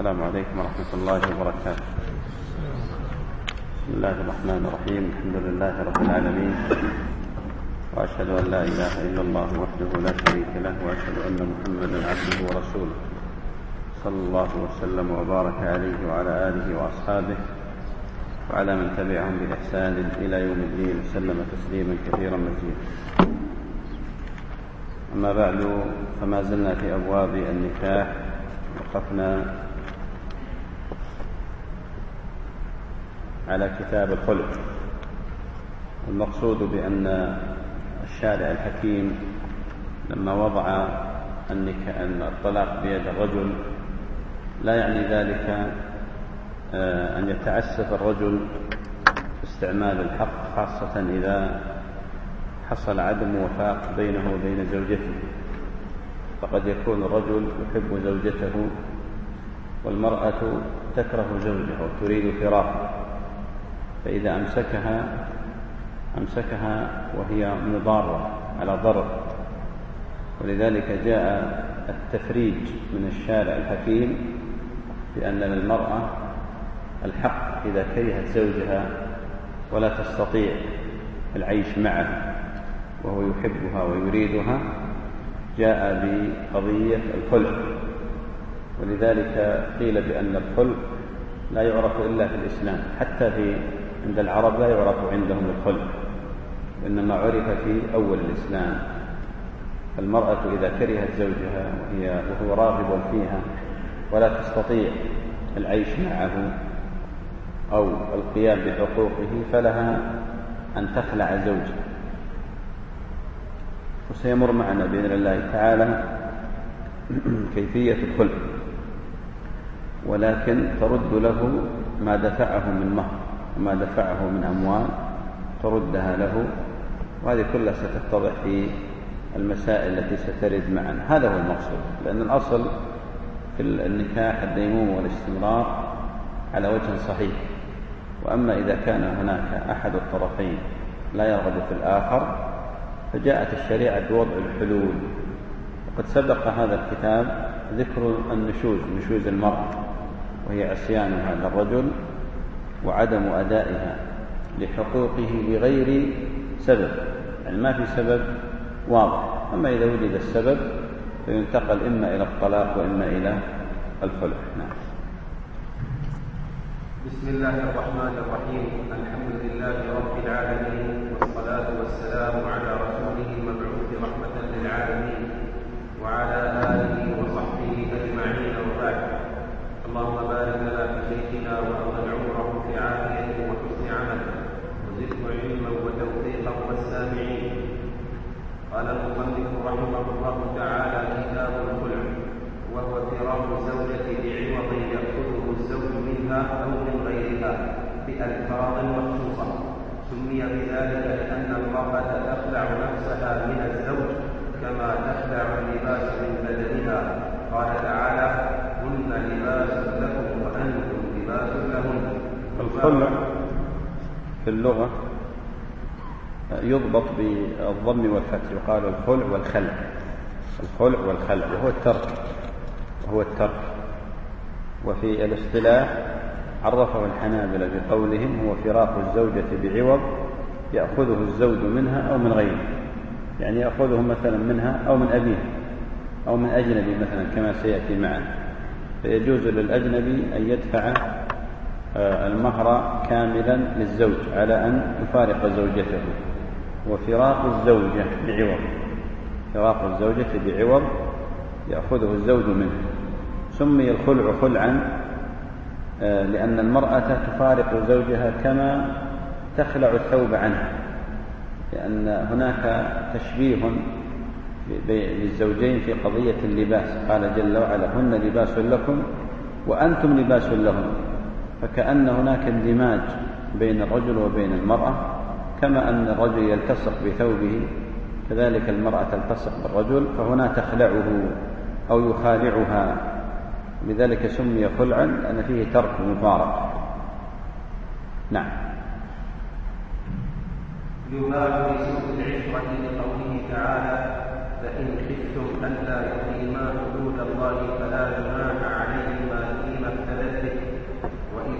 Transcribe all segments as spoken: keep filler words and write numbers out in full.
السلام عليكم ورحمة الله وبركاته. بسم الله الرحمن الرحيم. الحمد لله رب العالمين، وأشهد أن لا إله إلا الله وحده لا شريك له، وأشهد أن محمدا عبده ورسوله صلى الله وسلم وبارك عليه وعلى آله وأصحابه وعلى من تبعهم بإحسان إلى يوم الدين، وسلم تسليما كثيرا مزيدا. أما بعد، فما زلنا في أبواب النكاح. وقفنا على كتاب الخلع. المقصود بأن الشارع الحكيم لما وضع أن الطلاق بيد الرجل لا يعني ذلك أن يتعسف الرجل في استعمال الحق، خاصة إذا حصل عدم وفاق بينه وبين زوجته. فقد يكون الرجل يحب زوجته والمرأة تكره زوجها وتريد فراقه، فإذا أمسكها أمسكها وهي مضارة على ضرر. ولذلك جاء التفريج من الشارع الحكيم بأن للمرأة الحق إذا كرهت زوجها ولا تستطيع العيش معه وهو يحبها ويريدها، جاء بقضية الخلع. ولذلك قيل بأن الخلع لا يعرف إلا في الإسلام، حتى في عند العرب لا يعرف عندهم الخلع، إنما عرف في أول الإسلام. المرأة إذا كرهت زوجها وهي وهو راغب فيها ولا تستطيع العيش معه أو القيام بحقوقه، فلها أن تخلع زوجها. وسيمر معنا بإذن الله تعالى كيفية الخلع، ولكن ترد له ما دفعه من مهر وما دفعه من أموال، تردها له. وهذه كلها ستتضح في المسائل التي سترد معنا. هذا هو المقصود، لأن الأصل في النكاح الديمومة والاستمرار على وجه صحيح. وأما إذا كان هناك أحد الطرفين لا يرغب في الآخر، فجاءت الشريعة بوضع الحلول. وقد سبق هذا الكتاب ذكر النشوز، نشوز المرأة، وهي عصيان هذا الرجل وعدم أدائها لحقوقه بغير سبب، يعني ما في سبب واضح. أما إذا وجد السبب فينتقل إما إلى الطلاق وإما إلى الخلع. نعم. بسم الله الرحمن الرحيم. الحمد لله رب العالمين، والصلاة والسلام على رسوله المبعوث رحمة للعالمين وعلى آله وصحبه أجمعين، وبعد. اللهم بارك لنا في شيخنا وأطل عمره في عافيته وحسن عمله، وزده علما وتوفيقا والسامعين. قال المصنف رحمه الله تعالى: كتاب الخلع، وهو فراق الزوجة بعوض يأخذه الزوج منها أو من غيرها بألفاظ مخصوصة. سمي بذلك لأن المرأة تخلع نفسها من الزوج كما تخلع اللباس من بدنها. قال تعالى: هن لباس لكم وأنتم لباس لهن. الخلع في اللغة يضبط بالضم والفتح، يقال الخلع والخلع. الخلع والخلع وهو الترك وهو الترك وفي الاصطلاح عرفه الحنابلة بقولهم: هو فراق الزوجة بعوض يأخذه الزوج منها أو من غيره، يعني يأخذه مثلا منها أو من أبيها أو من أجنبي مثلا، كما سيأتي معنا. فيجوز للأجنبي أن يدفع المهر كاملا للزوج على أن يفارق زوجته. وفراق الزوجة بعوض، فراق الزوجة بعوض يأخذه الزوج منه. سمي الخلع خلعا لأن المرأة تفارق زوجها كما تخلع الثوب عنها، لأن هناك تشبيه للزوجين في قضية اللباس. قال جل وعلا: هن لباس لكم وأنتم لباس لهم. فكأن هناك اندماج بين الرجل وبين المرأة، كما أن الرجل يلتصق بثوبه كذلك المرأة تلتصق بالرجل، فهنا تخلعه أو يخالعها. لذلك سمي خلعا لأن فيه ترك مفارقة. نعم. يباح لسوء العشرة لقوله تعالى: فإن خفتم ألا يقيما حدود الله فلا جناح عليهما فيما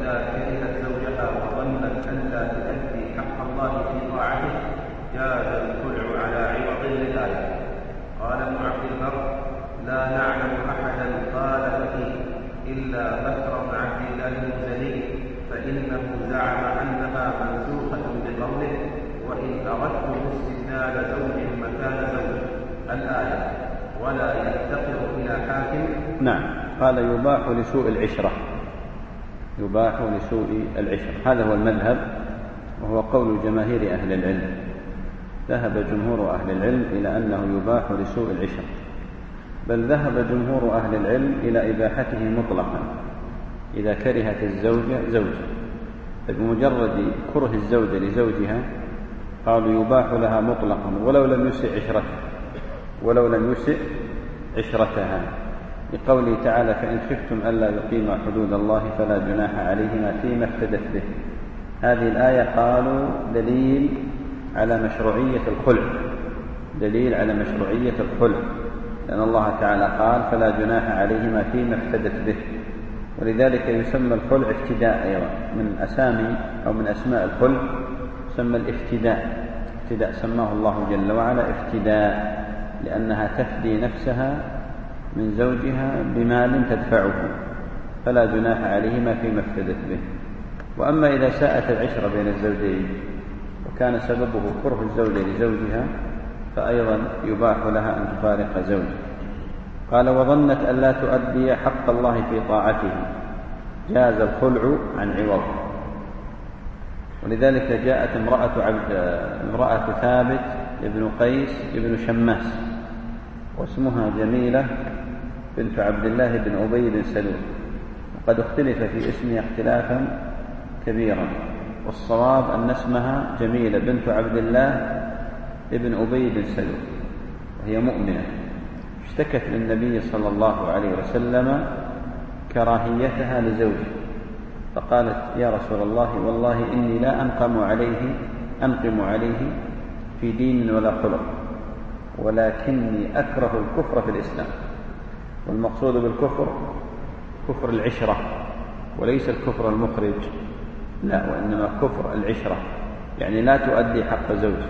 وإذا كرهت زوجها وظنت أن لا تؤدي حق الله في طاعته جاز الخلع على عوض للآية. قال ابن عبد البر: لا نعلم أحدا قال فيه إلا بكر بن عبد الله المزني، فإنه زعم أنها منسوخة بقوله: وإن أردتم استبدال زوج مكان زوج الآية، ولا يفتقر إلى حاكم. نعم. قال: يباح لسوء العشرة، يباح لسوء العشرة. هذا هو المذهب، وهو قول جماهير أهل العلم. ذهب جمهور أهل العلم إلى أنه يباح لسوء العشرة، بل ذهب جمهور أهل العلم إلى إباحته مطلقا إذا كرهت الزوجة زوجها. بمجرد كره الزوجة لزوجها قالوا يباح لها مطلقا ولو لم يسئ عشرتها ولو لم يسئ عشرتها لقوله تعالى: فإن خفتم ألا يقيما حدود الله فلا جناح عليهما فيما افتدت به. هذه الآية قالوا دليل على مشروعية الخلع، دليل على مشروعية الخلع، لأن الله تعالى قال: فلا جناح عليهما فيما افتدت به. ولذلك يسمى الخلع افتداء أيضا، من أسامي أو من أسماء الخلع يسمى الافتداء. افتداء سماه الله جل وعلا افتداء، لأنها تفدي نفسها من زوجها بمال تدفعه، فلا جناح عليهما فيما افتدت به. وأما إذا ساءت العشرة بين الزوجين وكان سببه كره الزوجة لزوجها فأيضا يباح لها أن تفارق زوجها. قال: وظنت أن لا تؤدي حق الله في طاعته جاز الخلع عن عوض. ولذلك جاءت امرأة, عبد امرأة ثابت ابن قيس ابن شماس، واسمها جميلة بنت عبد الله بن أبي بن سلول، وقد اختلف في اسمها اختلافا كبيرا، والصواب أن اسمها جميلة بنت عبد الله ابن أبي بن سلول، وهي مؤمنة. اشتكت للنبي صلى الله عليه وسلم كراهيتها لزوجها، فقالت: يا رسول الله، والله إني لا أنقم عليه أنقم عليه في دين ولا خلق، ولكني أكره الكفر في الإسلام. والمقصود بالكفر كفر العشرة، وليس الكفر المخرج، لا، وإنما كفر العشرة، يعني لا تؤدي حق زوجها.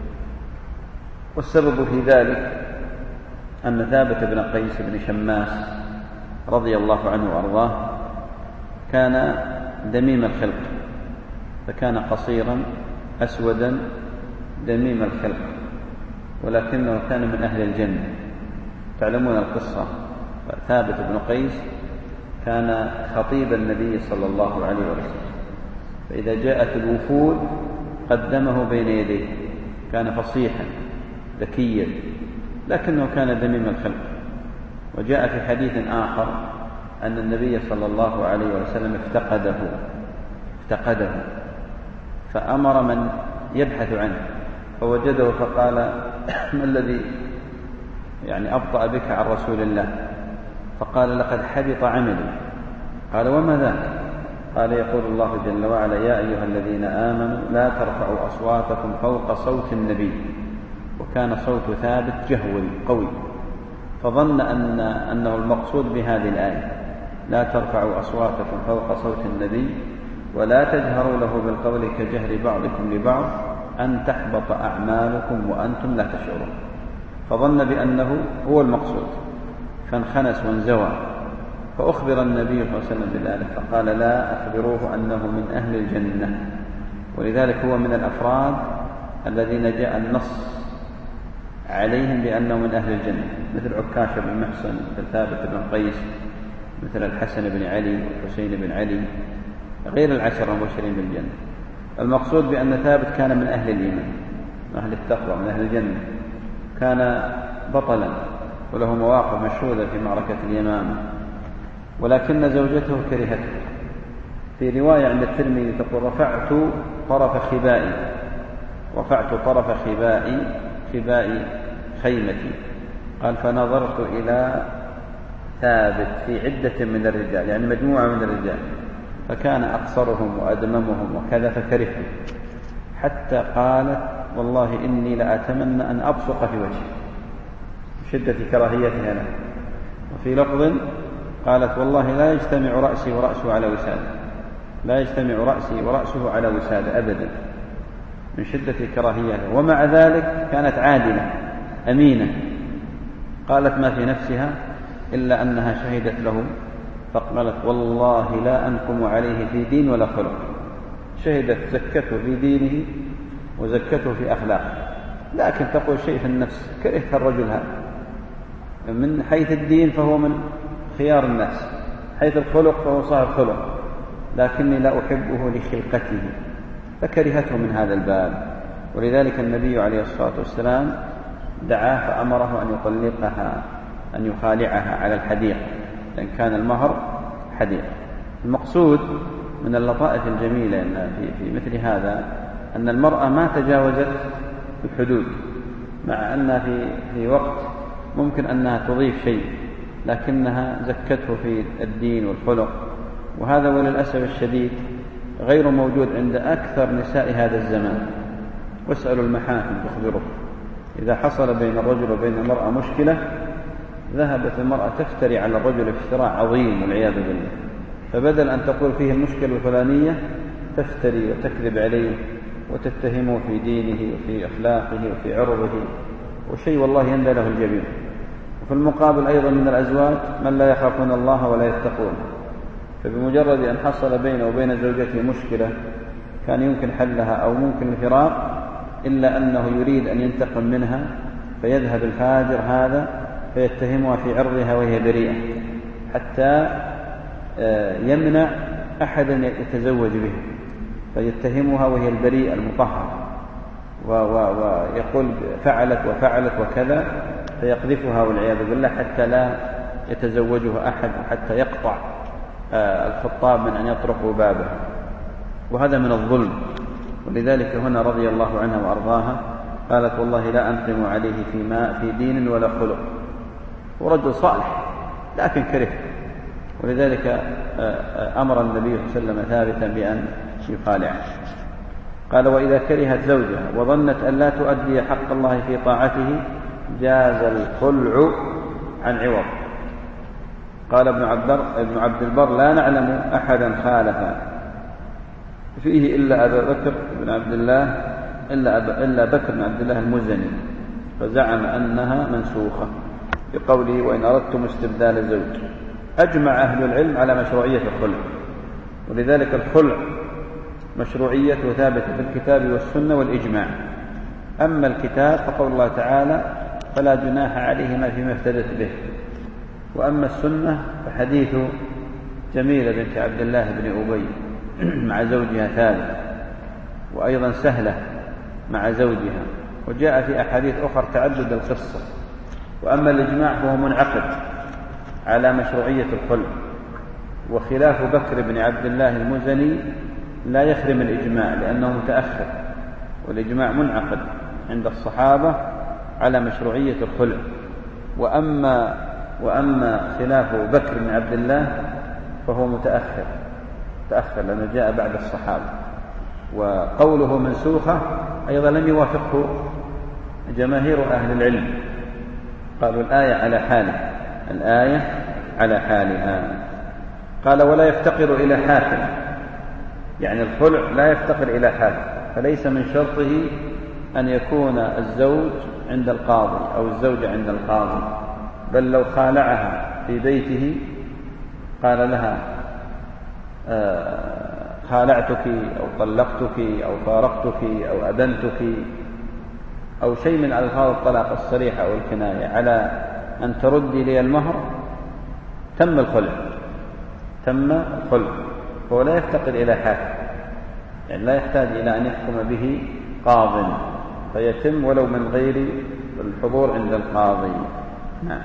والسبب في ذلك أن ثابت بن قيس بن شماس رضي الله عنه وأرضاه كان دميم الخلق، فكان قصيرا أسودا دميم الخلق، ولكنه كان من أهل الجنة. تعلمون القصة، ثابت بن قيس كان خطيب النبي صلى الله عليه وسلم، فإذا جاءت الوفود قدمه بين يديه، كان فصيحا ذكيا، لكنه كان دميم الخلق. وجاء في حديث آخر أن النبي صلى الله عليه وسلم افتقده افتقده فأمر من يبحث عنه فوجده، فقال: ما الذي يعني أبطأ بك عن رسول الله؟ فقال: لقد حبط عملي. قال: وما ذاك؟ قال: يقول الله جل وعلا: يا أيها الذين آمنوا لا ترفعوا أصواتكم فوق صوت النبي. وكان صوت ثابت جهوري قوي، فظن أن أنه المقصود بهذه الآية: لا ترفعوا أصواتكم فوق صوت النبي ولا تجهروا له بالقول كجهر بعضكم لبعض أن تحبط أعمالكم وأنتم لا تشعرون. فظن بأنه هو المقصود، فانخنس وانزوى، فأخبر النبي صلى الله عليه وسلم بذلك، فقال: لا، أخبروه أنه من أهل الجنة. ولذلك هو من الأفراد الذين جاء النص عليهم بأنه من أهل الجنة، مثل عكاشة بن محصن، مثل ثابت بن قيس، مثل الحسن بن علي والحسين بن علي، غير العشر المبشرين بالجنة. المقصود بأن ثابت كان من أهل الإيمان، من أهل التقوى، من أهل الجنة، كان بطلا وله مواقف مشهودة في معركة اليمامة، ولكن زوجته كرهته. في رواية عند الترمذي تقول: رفعت طرف خبائي رفعت طرف خبائي خبائي خيمتي. قال: فنظرت إلى ثابت في عدة من الرجال، يعني مجموعة من الرجال، فكان أقصرهم وأدممهم وكذا، فكرهته، حتى قالت: والله إني لأتمنى أن أبصق في وجهه، شدة كراهيتها له. وفي لفظ قالت: والله لا يجتمع رأسي ورأسه على وسادة، لا يجتمع رأسي ورأسه على وسادة أبدا من شدة كراهيته، ومع ذلك كانت عادلة أمينة، قالت ما في نفسها إلا أنها شهدت له فقالت والله لا أنكم عليه في دين ولا خلق. شهدت زكته في دينه وزكته في أخلاقه، لكن تقول شيء في النفس كرهت الرجل هذا. من حيث الدين فهو من خيار الناس، حيث الخلق فهو صاحب خلق، لكني لا أحبه لخلقته، فكرهته من هذا الباب. ولذلك النبي عليه الصلاة والسلام دعاه فأمره أن يطلقها، أن يخالعها على الحديقة، لأن كان المهر حديقة. المقصود من اللطائف الجميلة أن في, في مثل هذا أن المرأة ما تجاوزت الحدود، مع أن في, في وقت ممكن أنها تضيف شيء، لكنها زكته في الدين والخلق، وهذا وللأسف الشديد غير موجود عند أكثر نساء هذا الزمان. واسألوا المحاكم تخبره، إذا حصل بين الرجل وبين المرأة مشكلة ذهبت المرأة تفتري على الرجل افتراء عظيم والعياذ بالله، فبدل أن تقول فيه المشكلة الفلانية تفتري وتكذب عليه وتتهمه في دينه وفي أخلاقه وفي عرضه، وشيء والله يندى له الجبين. وفي المقابل أيضا من الأزواج من لا يخافون الله ولا يتقون، فبمجرد أن حصل بينه وبين زوجته مشكلة كان يمكن حلها أو ممكن الفراق، إلا أنه يريد أن ينتقم منها، فيذهب الفاجر هذا فيتهمها في عرضها وهي بريئة، حتى يمنع أحدا يتزوج به، فيتهمها وهي البريئة المطهرة، ويقول فعلت وفعلت وكذا، فيقذفها والعياذ بالله حتى لا يتزوجها أحد، حتى يقطع الخطاب من أن يطرقوا بابها، وهذا من الظلم. ولذلك هنا رضي الله عنها وأرضاها قالت والله لا أنقم عليه في ماء في دين ولا خلق، ورجل صالح لكن كره. ولذلك أمر النبي صلى الله عليه وسلم ثابتا بأن يخالعه. قال وإذا كرهت زوجها وظنت أن لا تؤدي حق الله في طاعته جاز الخلع عن عوض. قال ابن ابن عبد البر لا نعلم أحدا خالف فيه إلا أبا بكر بن عبد الله إلا, أبا إلا بكر بن عبد الله المزني، فزعم أنها منسوخة بقوله وإن أردتم استبدال زوج. أجمع أهل العلم على مشروعية الخلع، ولذلك الخلع مشروعيته ثابتة في الكتاب والسنة والإجماع. أما الكتاب فقول الله تعالى فلا جناح عليهما فيما افتدت به، وأما السنة فحديث جميلة بنت عبد الله بن أبي مع زوجها ثابت، وأيضا سهلة مع زوجها، وجاء في أحاديث أخرى تعدد القصة. وأما الإجماع فهو منعقد على مشروعية الخلع، وخلاف بكر بن عبد الله المزني لا يخرم الإجماع لأنه متأخر، والإجماع منعقد عند الصحابة على مشروعية الخلع. وأما وأما خلاف بكر بن عبد الله فهو متأخر تأخر لأنه جاء بعد الصحابة. وقوله منسوخة أيضا لم يوافقه جماهير أهل العلم، قالوا الآية على حالها الآية على حالها. قال ولا يفتقر إلى حاكم، يعني الخلع لا يفتقر إلى حاكم، فليس من شرطه أن يكون الزوج عند القاضي أو الزوجة عند القاضي، بل لو خالعها في بيته قال لها خالعتك أو طلقتك أو فارقتك أو أبنتك أو شيء من ألفاظ الطلاق الصريحة أو الكناية على أن تردي لي المهر، تم الخلع تم الخلع فهو لا يفتقر إلى حاكم، يعني لا يحتاج إلى أن يحكم به قاض، فيتم ولو من غير الحضور عند القاضي. نعم.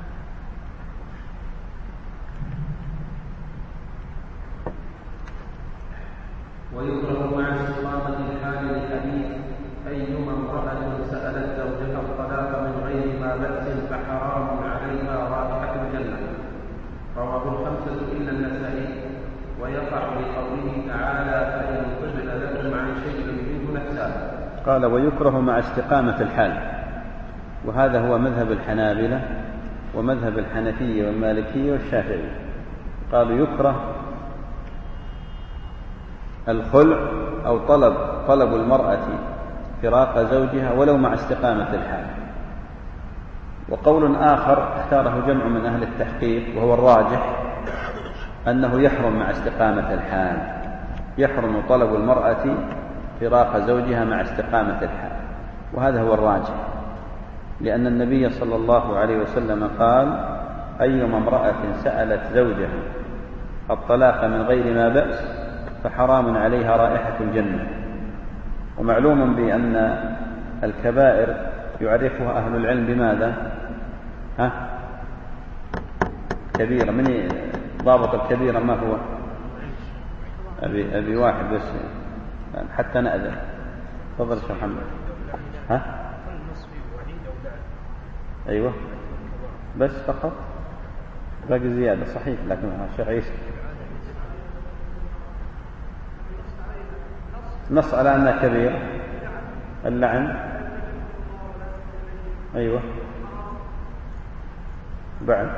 ويكره مع استقامة الحال لحديث أيما امرأة سألت زوجها الطلاق من غير ما بأس فحرام عليها رائحة الجنة، رواه الخمسة إلا النسائي. ويقع بقوله تعالى فإن طبن لكم عن شيء منه نفسا. قال ويكره مع استقامة الحال، وهذا هو مذهب الحنابلة ومذهب الحنفية والمالكية والشافعية. قالوا يكره الخلع أو طلب طلب المرأة فراق زوجها ولو مع استقامة الحال. وقول آخر اختاره جمع من أهل التحقيق وهو الراجح أنه يحرم مع استقامة الحال، يحرم طلب المرأة فراق زوجها مع استقامة الحال، وهذا هو الراجح، لأن النبي صلى الله عليه وسلم قال: أيما امرأة سألت زوجها الطلاق من غير ما بأس فحرام عليها رائحة الجنة. ومعلوم بأن الكبائر يعرفها أهل العلم بماذا؟ ها؟ كبيرة، من ضابط الكبيرة ما هو؟ أبي, أبي واحد بس حتى نأذن. تفضل شيخ محمد. ها؟ أيوة بس فقط، باقي زيادة صحيح، لكن الشيخ عيسى نص على أنها كبيرة. اللعن أيوة بعد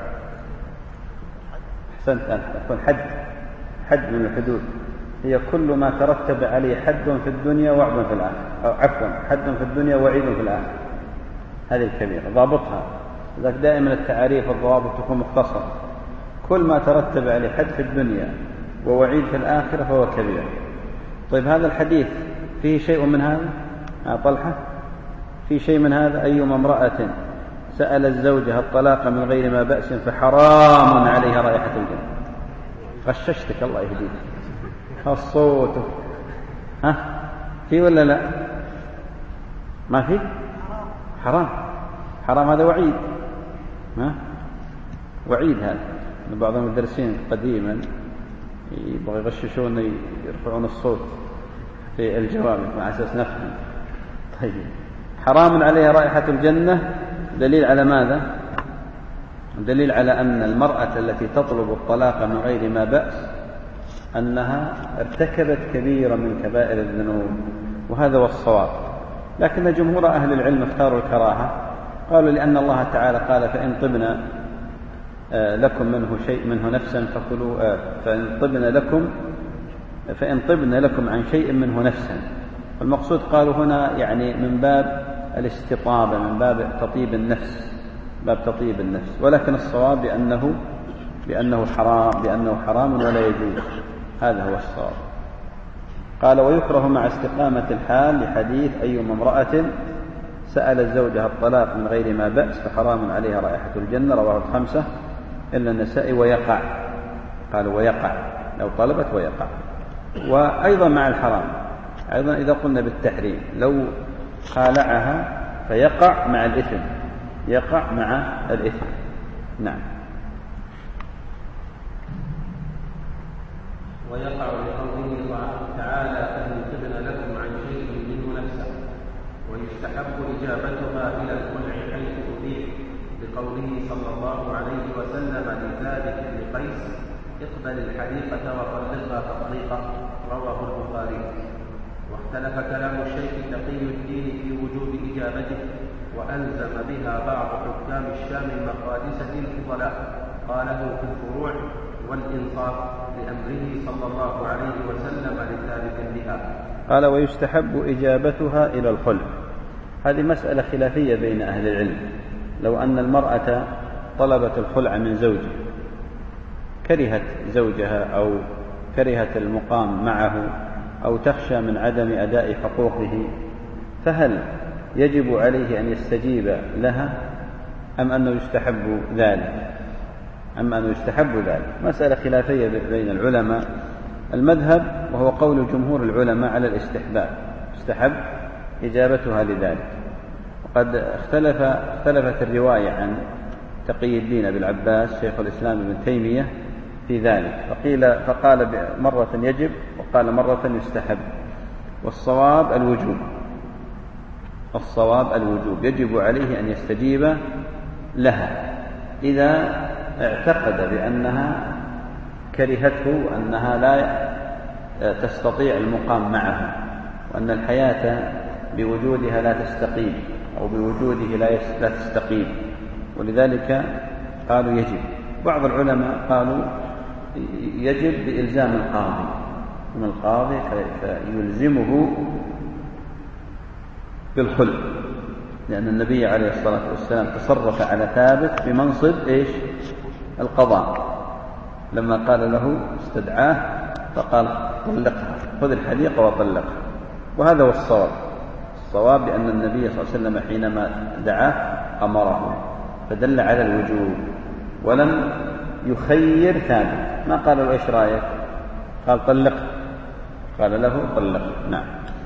أحسنت أنت، يكون حد حد من الحدود، هي كل ما ترتب عليه حد في الدنيا وعد في الآخرة، أو عفوا حد في الدنيا وعيد في الآخرة، هذه الكبيرة ضابطها. ذاك دائما التعاريف الضوابط تكون مختصرة، كل ما ترتب عليه حد في الدنيا ووعيد في الآخرة فهو كبير. طيب هذا الحديث فيه شيء من هذا؟ مع طلحة في شيء من هذا؟ أيما امرأة سألت زوجها الطلاق من غير ما بأس فحرام عليها رائحة الجنة. غششتك الله يهديك، الصوت ها في ولا لا؟ ما في؟ حرام حرام، هذا وعيد، ها وعيد. هذا بعض المدرسين قديما يبغى يغششون يرفعون الصوت في الجواب مع أساس نفهم. طيب حرام عليها رائحة الجنة، دليل على ماذا؟ دليل على أن المرأة التي تطلب الطلاق من غير ما بأس أنها ارتكبت كبيرة من كبائر الذنوب، وهذا هو الصواب. لكن جمهور أهل العلم اختاروا الكراهة، قالوا لأن الله تعالى قال: فإن طبن لكم منه شيء منه نفسا فكلوا، فإن طبن لكم فإن طبن لكم عن شيء منه نفسا. المقصود قالوا هنا يعني من باب الاستطابة، من باب تطيب النفس، باب تطيب النفس. ولكن الصواب بأنه بأنه حرام بأنه حرام ولا يجوز، هذا هو الصواب. قال: ويكره مع استقامة الحال لحديث أيما امرأة سألت زوجها الطلاق من غير ما بأس فحرام عليها رائحة الجنة، رواه الخمسة إلا النسائي. ويقع، قالوا ويقع، لو طلبت ويقع. وأيضا مع الحرام، أيضا إذا قلنا بالتحريم لو خالعها فيقع مع الإثم، يقع مع الإثم. نعم. ويقع لقوله تعالى: فإن طبن لكم عن شيء منه نفسا. ويستحب إجابتها إلى الخلع حيث أبيح، لقوله صلى الله عليه وسلم لثابت بن قيس: اقبل الحديقة وطلقها تطليقا، رواه البخاري. واختلف كلام الشيخ تقي الدين في وجوب إجابته، وألزم بها بعض حكام الشام المقادسة الفضلاء، قاله في الفروع والإنصاف لأمره صلى الله عليه وسلم لثابت بها. قال: ويستحب إجابتها إلى الخلع. هذه مسألة خلافية بين أهل العلم. لو أن المرأة طلبت الخلع من زوجها، كرهت زوجها أو كرهت المقام معه أو تخشى من عدم أداء حقوقه، فهل يجب عليه أن يستجيب لها أم أنه يستحب ذلك أم أنه يستحب ذلك؟ مسألة خلافية بين العلماء. المذهب وهو قول جمهور العلماء على الاستحباب، استحب إجابتها لذلك. وقد اختلف اختلفت الرواية عن تقي الدين أبي العباس شيخ الإسلام ابن تيمية في ذلك، فقيل فقال مرة يجب وقال مرة يستحب. والصواب الوجوب، الصواب الوجوب، يجب عليه أن يستجيب لها إذا اعتقد بأنها كرهته وأنها لا تستطيع المقام معه، وأن الحياة بوجودها لا تستقيم أو بوجوده لا تستقيم، ولذلك قالوا يجب. بعض العلماء قالوا يجب بإلزام القاضي، من القاضي فيلزمه بالخلع، لأن النبي عليه الصلاة والسلام تصرف على ثابت بمنصب إيش؟ القضاء، لما قال له استدعاه فقال طلقها، خذ الحديقة وطلقها. وهذا هو الصواب. الصواب بأن النبي صلى الله عليه وسلم حينما دعاه أمره، فدل على الوجوب ولم يخير ثابت، ما قال له إيش رأيك؟ قال طلق، قال له طلق. نعم.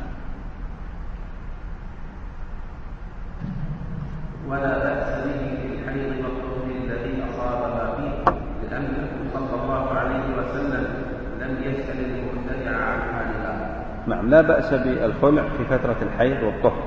ولا بأس به في الحيض والطهر الذي أصابها فيه، لأنه صلى الله عليه وسلم لم يسأل المبتدع عن حالها. نعم، لا بأس بالخلع في فترة الحيض والطهر.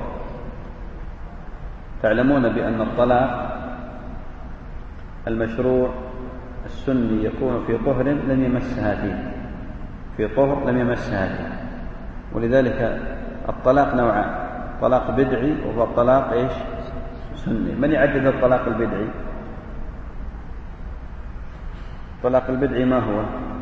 تعلمون بأن الطلاق المشروع السني يكون في طهر لم يمسها فيه، في طهر لم يمسها فيه. ولذلك الطلاق نوعان، طلاق بدعي وهو الطلاق إيش؟ سني. من يعدد الطلاق البدعي؟ الطلاق البدعي ما هو؟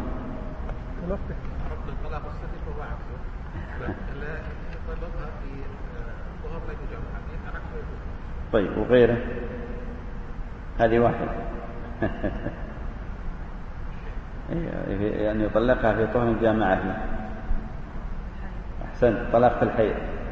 الطلاق السني هو عكسه، لا يطلقها في طهر لا يجامع. طيب، وغيره؟ هذه واحدة. يعني يطلقها في طهر جامعة فيه. أحسنت. طلاق في الحيض.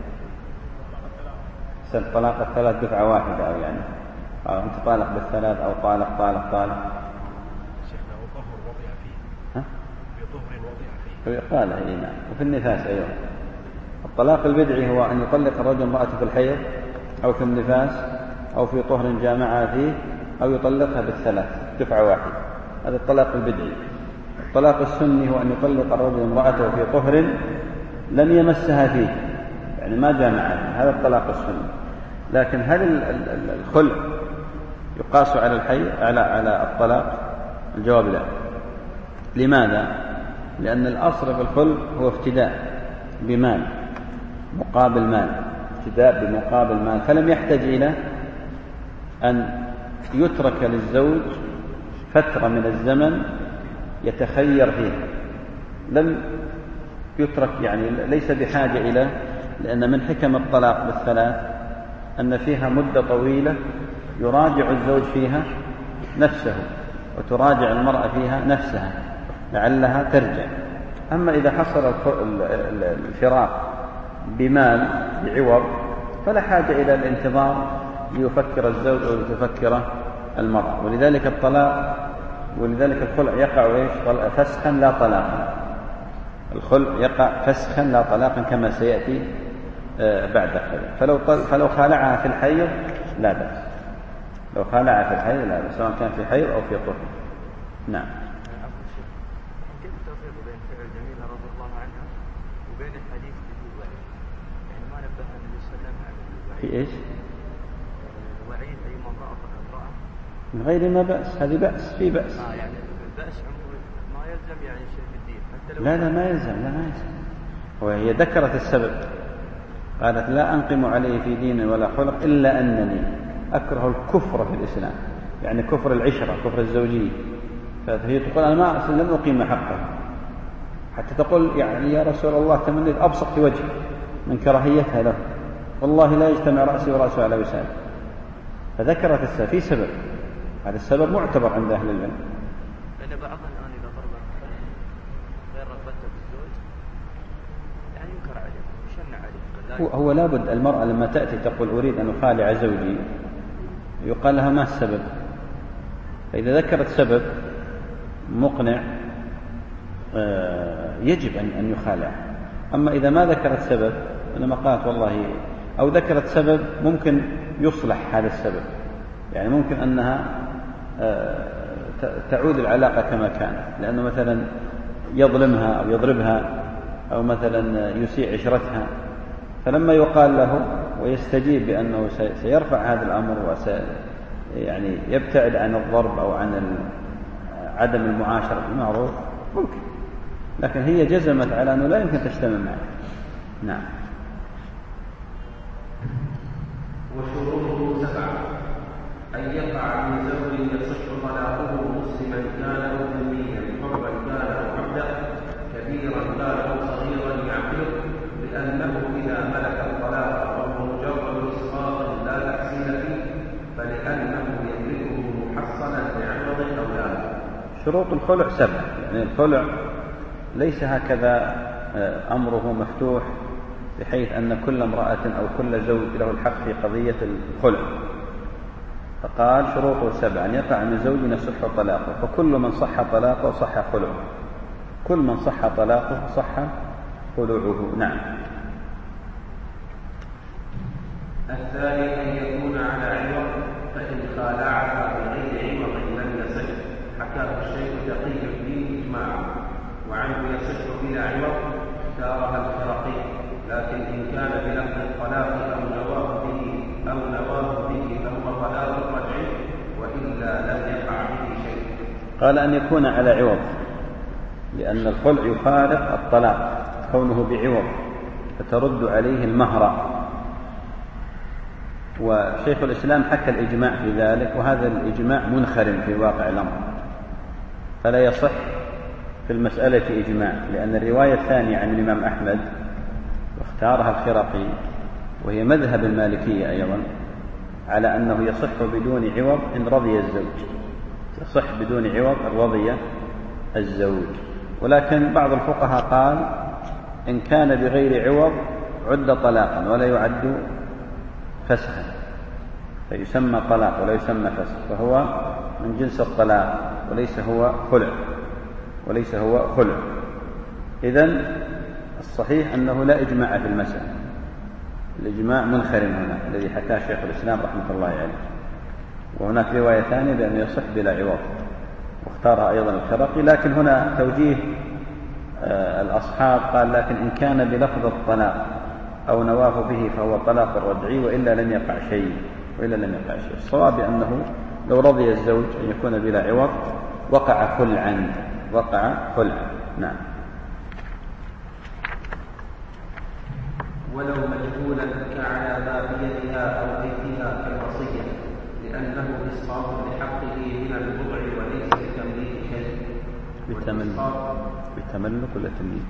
أحسنت. طلاق الثلاث دفعة واحدة، أو يعني أو أنت طالق بالثلاث أو طالق طالق طالق. شيخنا وطهر وضع فيه. ها؟ في طهر وضع فيه. قال إيه نعم. وفي النفاس أيضا. الطلاق البدعي هو أن يطلق الرجل امرأته في الحيض أو في النفاس أو في طهر جامعة فيه، أو يطلقها بالثلاث دفعة واحدة. هذا الطلاق البدعي. الطلاق السني هو أن يطلق الرجل امرأته في طهر لم يمسها فيه، يعني ما جامعها. هذا الطلاق السني. لكن هل الخلع يقاس على الحي على على الطلاق؟ الجواب لا. لماذا؟ لأن الأصل في الخلع هو افتداء بمال مقابل مال، افتداء بمقابل مال، فلم يحتاج إلى أن يترك للزوج فترة من الزمن يتخير فيها. لم يترك، يعني ليس بحاجة إلى، لأن من حكم الطلاق بالثلاث أن فيها مدة طويلة يراجع الزوج فيها نفسه وتراجع المرأة فيها نفسها لعلها ترجع. أما إذا حصل الفراق بمال بعوض فلا حاجة إلى الانتظار ليفكر الزوج أو لتفكر المرأة. ولذلك الطلاق ولذلك الخلع يقع إيش؟ فسخا لا طلاقا. الخلع يقع فسخا لا طلاقا كما سيأتي بعد قليل. فلو فلو خالعها في الحيض لا بأس، لو خالعها في الحيض لا بأس، سواء كان في حيض أو في طهر. نعم. كيف التفريق بين فعل جميلة رضي الله عنها وبين الحديث في الوعيد؟ يعني ما نبه النبي صلى الله عليه وسلم على الوعيد. في إيش؟ الوعيد أي من ضعف امرأة من غير ما بأس، هذه بأس، في بأس. آه يعني البأس عمره ما يلزم يعني شيء في الدين حتى لو لا لا ما يلزم، لا ما يلزم. وهي ذكرت السبب، قالت لا أنقم عليه في دين ولا خلق إلا أنني أكره الكفر في الإسلام، يعني كفر العشرة، كفر الزوجية. فهي تقول أنا ما لم أقيم حقه، حتى تقول يعني يا رسول الله تمنيت أبصق في وجهي من كراهيتها له، والله لا يجتمع رأسي ورأسه على وسادي. فذكرت السبب، في سبب، هذا السبب معتبر عند أهل العلم. لأن بعضها الآن إذا ضرب غير رغبته بالزوج يعني ينكر عليه ويشنع عليه. هو, هو لابد المرأة لما تأتي تقول أريد أن أخالع زوجي يقال لها ما السبب؟ فإذا ذكرت سبب مقنع يجب أن يخالع. أما إذا ما ذكرت سبب، إنما قالت والله، أو ذكرت سبب ممكن يصلح هذا السبب، يعني ممكن أنها تعود العلاقة كما كانت، لأنه مثلا يظلمها أو يضربها أو مثلا يسيء عشرتها، فلما يقال له ويستجيب بأنه سيرفع هذا الأمر وس يعني يبتعد عن الضرب أو عن عدم المعاشرة بالمعروف ممكن، لكن هي جزمت على أنه لا يمكن تجتمع معه. نعم. وشروطه سبعة: أن يقع من زوج يصح طلاقه مسلما كان أو ذميا، حرا كان أو عبدا، كبيرا كان أو صغيرا يعقله، لأنه إذا ملك الطلاق وهو مجرد إسقاط لا تحسين فيه فلأنه يملكه محصنا بعوض أو لا. شروط الخلع سبع، يعني الخلع ليس هكذا أمره مفتوح بحيث أن كل امرأة أو كل زوج له الحق في قضية الخلع، فقال شروطه سبع: أن يقع من زوج يصح طلاقه، فكل من صح طلاقه صح خلعه، كل من صح طلاقه صح خلعه. نعم. الثاني أن يكون على عوض، فإن خالعها بغير عوض لم يصح، حكاه الشيخ تقي الدين إجماعا، وعنه يصح بلا عوض اختارها الخرقي، لكن إن كان بلفظ الطلاق أو نواه به أو نواه به فهو طلاق رجعي، وإلا لم يقع به شيء. قال أن يكون على عوض، لأن الخلع يفارق الطلاق كونه بعوض، فترد عليه المهر. وشيخ الإسلام حكى الإجماع في ذلك، وهذا الإجماع منخرم في واقع الأمر، فلا يصح في المسألة إجماع، لأن الرواية الثانية عن الإمام أحمد واختارها الخرقي وهي مذهب المالكية أيضا على أنه يصح بدون عوض إن رضي الزوج، يصح بدون عوض إن رضي الزوج. ولكن بعض الفقهاء قال إن كان بغير عوض عد طلاقا ولا يعد فسخا، فيسمى طلاق ولا يسمى فسخ، فهو من جنس الطلاق وليس هو خلع وليس هو خلع. إذن الصحيح أنه لا إجماع في المسألة، الإجماع منخرم هنا الذي حكاه شيخ الإسلام رحمة الله عليه. وهناك رواية ثانية بأنه يصح بلا عوض واختارها أيضا الخرقي، لكن هنا توجيه الأصحاب قال لكن إن كان بلفظ الطلاق أو نواه به فهو طلاق رجعي، وإلا لم يقع شيء وإلا لم يقع شيء. الصواب أنه لو رضي الزوج أن يكون بلا عوض وقع خلعا وقع خلعا. نعم. ولو مجهولا كعلى ما بيدها أو بيتها كالوصية، لأنه إسقاط لحقه من البضع وليس بتمليك شيء. بالتملك بالتملك ولا تمليك؟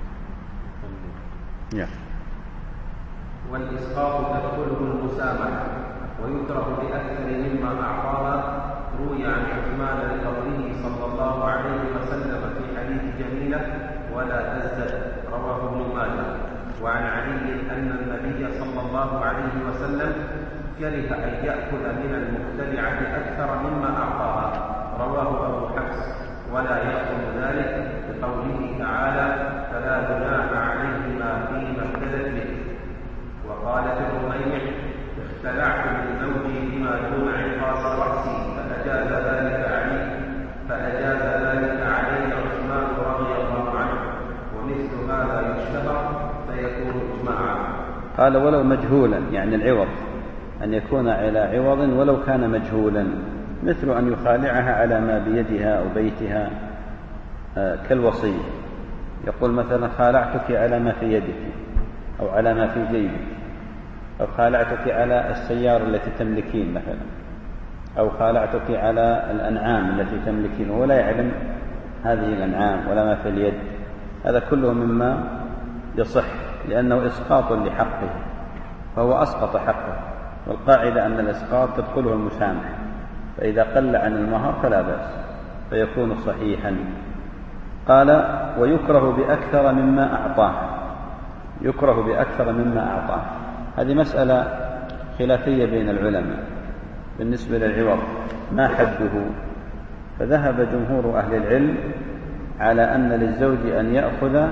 نعم. والإسقاط تدخله المسامحة، ويكره بأكثر مما أعطاها. روي عن عثمان لقوله صلى الله عليه وسلم في حديث جميلة: ولا تزدد، رواه ابن ماجه. وعن علي أن النبي صلى الله عليه وسلم كره أن يأكل من المختلعة أكثر مما أعطاها، رواه أبو حفص. ولا يأكل ذلك بقوله تعالى: فلا جناح عليهما فيما ابتدت به. وقالت الرميح: اختلعت من زوجي بما دون عقاص رأسي، فأجاز ذلك علي فأجاز ذلك علي عثمان رضي الله عنه، ومثل هذا يشتهر فيكون إجماعا. قال ولو مجهولا، يعني العوض أن يكون على عوض ولو كان مجهولا، مثل أن يخالعها على ما بيدها أو بيتها كالوصية، يقول مثلا: خالعتك على ما في يدك أو على ما في جيبك، أو خالعتك على السيارة التي تملكين مثلا، أو خالعتك على الأنعام التي تملكين، ولا يعلم هذه الأنعام ولا ما في اليد. هذا كله مما يصح، لأنه إسقاط لحقه، فهو أسقط حقه. والقاعدة أن الإسقاط تدخله المسامحة، فإذا قل عن المهر فلا بأس فيكون صحيحا. قال: ويكره بأكثر مما أعطاه، يكره بأكثر مما أعطاه. هذه مسألة خلافية بين العلماء بالنسبة للعوض، ما حده؟ فذهب جمهور أهل العلم على أن للزوج أن يأخذ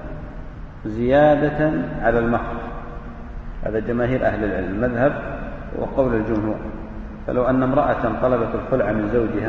زيادة على المهر، هذا جماهير أهل العلم، مذهب وقول الجمهور. فلو أن امرأة طلبت الخلع من زوجها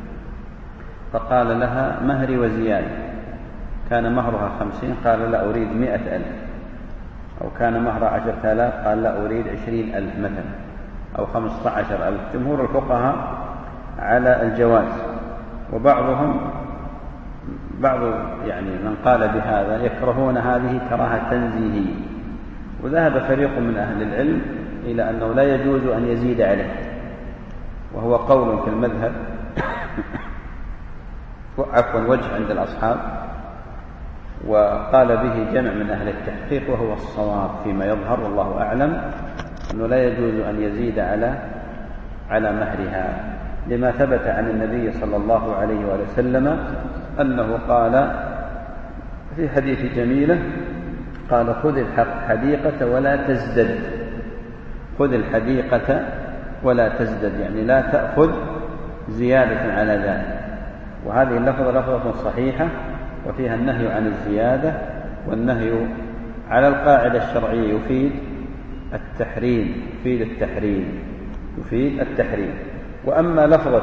فقال لها: مهري وزيادة، كان مهرها خمسين قال: لا أريد مئة ألف، أو كان مهرها عشرة آلاف قال: لا أريد عشرين ألف مثلا، أو خمسة عشر ألف. جمهور الفقهاء على الجواز، وبعضهم بعض يعني من قال بهذا يكرهون هذه كراهة تنزيهية. وذهب فريق من أهل العلم إلى أنه لا يجوز أن يزيد عليه، وهو قول في المذهب عفوا وجه عند الأصحاب، وقال به جمع من أهل التحقيق وهو الصواب فيما يظهر والله أعلم، أنه لا يجوز أن يزيد على على مهرها، لما ثبت عن النبي صلى الله عليه وسلم أنه قال في حديث جميلة قال: خذ الحديقة ولا تزدد، خذ الحديقة ولا تزدد، يعني لا تأخذ زيادة على ذلك. وهذه اللفظة لفظة صحيحة وفيها النهي عن الزيادة، والنهي على القاعدة الشرعية يفيد التحريم، يفيد التحريم يفيد التحريم. وأما لفظة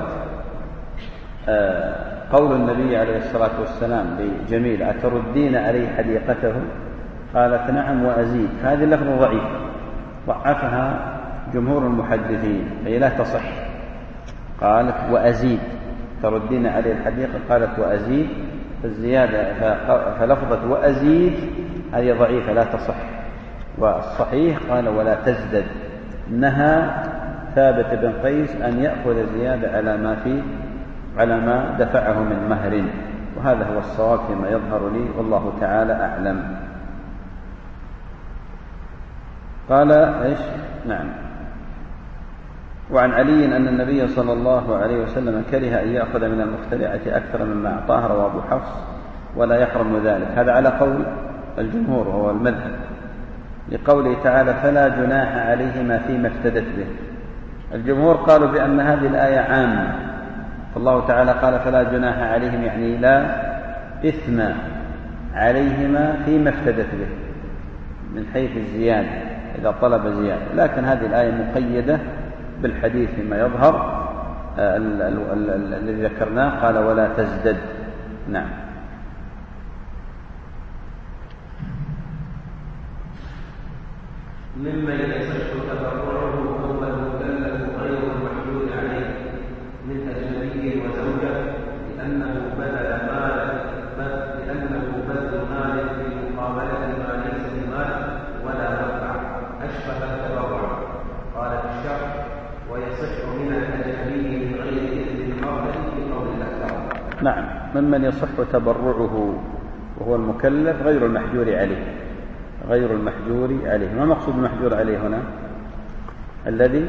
قول النبي عليه الصلاة والسلام لجميل: أتردين عليه حديقته؟ قالت: نعم وأزيد. هذه اللفظة ضعيفة ضعفها جمهور المحدثين، أي لا تصح. قالت: وأزيد، تردين عليه الحديقة، قالت: وأزيد، فالزيادة فلفظة وأزيد هذه ضعيفة لا تصح. والصحيح قال: ولا تزدد، نهى ثابت بن قيس أن يأخذ زيادة على ما فيه على ما دفعه من مهر، وهذا هو الصواب فيما يظهر لي والله تعالى أعلم. قال إيش؟ نعم. وعن علي أن النبي صلى الله عليه وسلم كره أن يأخذ من المخترعة أكثر مما أعطاه، رواه أبو حفص، ولا يحرم ذلك. هذا على قول الجمهور وهو المذهب، لقوله تعالى: فلا جناح عليهما فيما افتدت به. الجمهور قالوا بأن هذه الآية عامة، فالله تعالى قال: فلا جناح عليهم، يعني لا إثم عليهما فيما افتدت به من حيث الزيادة إذا طلب زيادة. لكن هذه الآية مقيدة بالحديث فيما يظهر الذي ذكرناه، قال: ولا تزدد. نعم. مما يصح تبرعه هو المكلف غير المحجور عليه من أجنبي وزوجة، لأنه بذل مال لأنه بذل مال في مقابلة ما ليس بمال ولا منفعة أشبه التبرع. قال في الشرح: ويصح من الأجنبي من غير إذن المرء في قول الأكثر. نعم، ممن يصح تبرعه وهو المكلف غير المحجور عليه، غير المحجور عليه. ما مقصود المحجور عليه هنا؟ الذي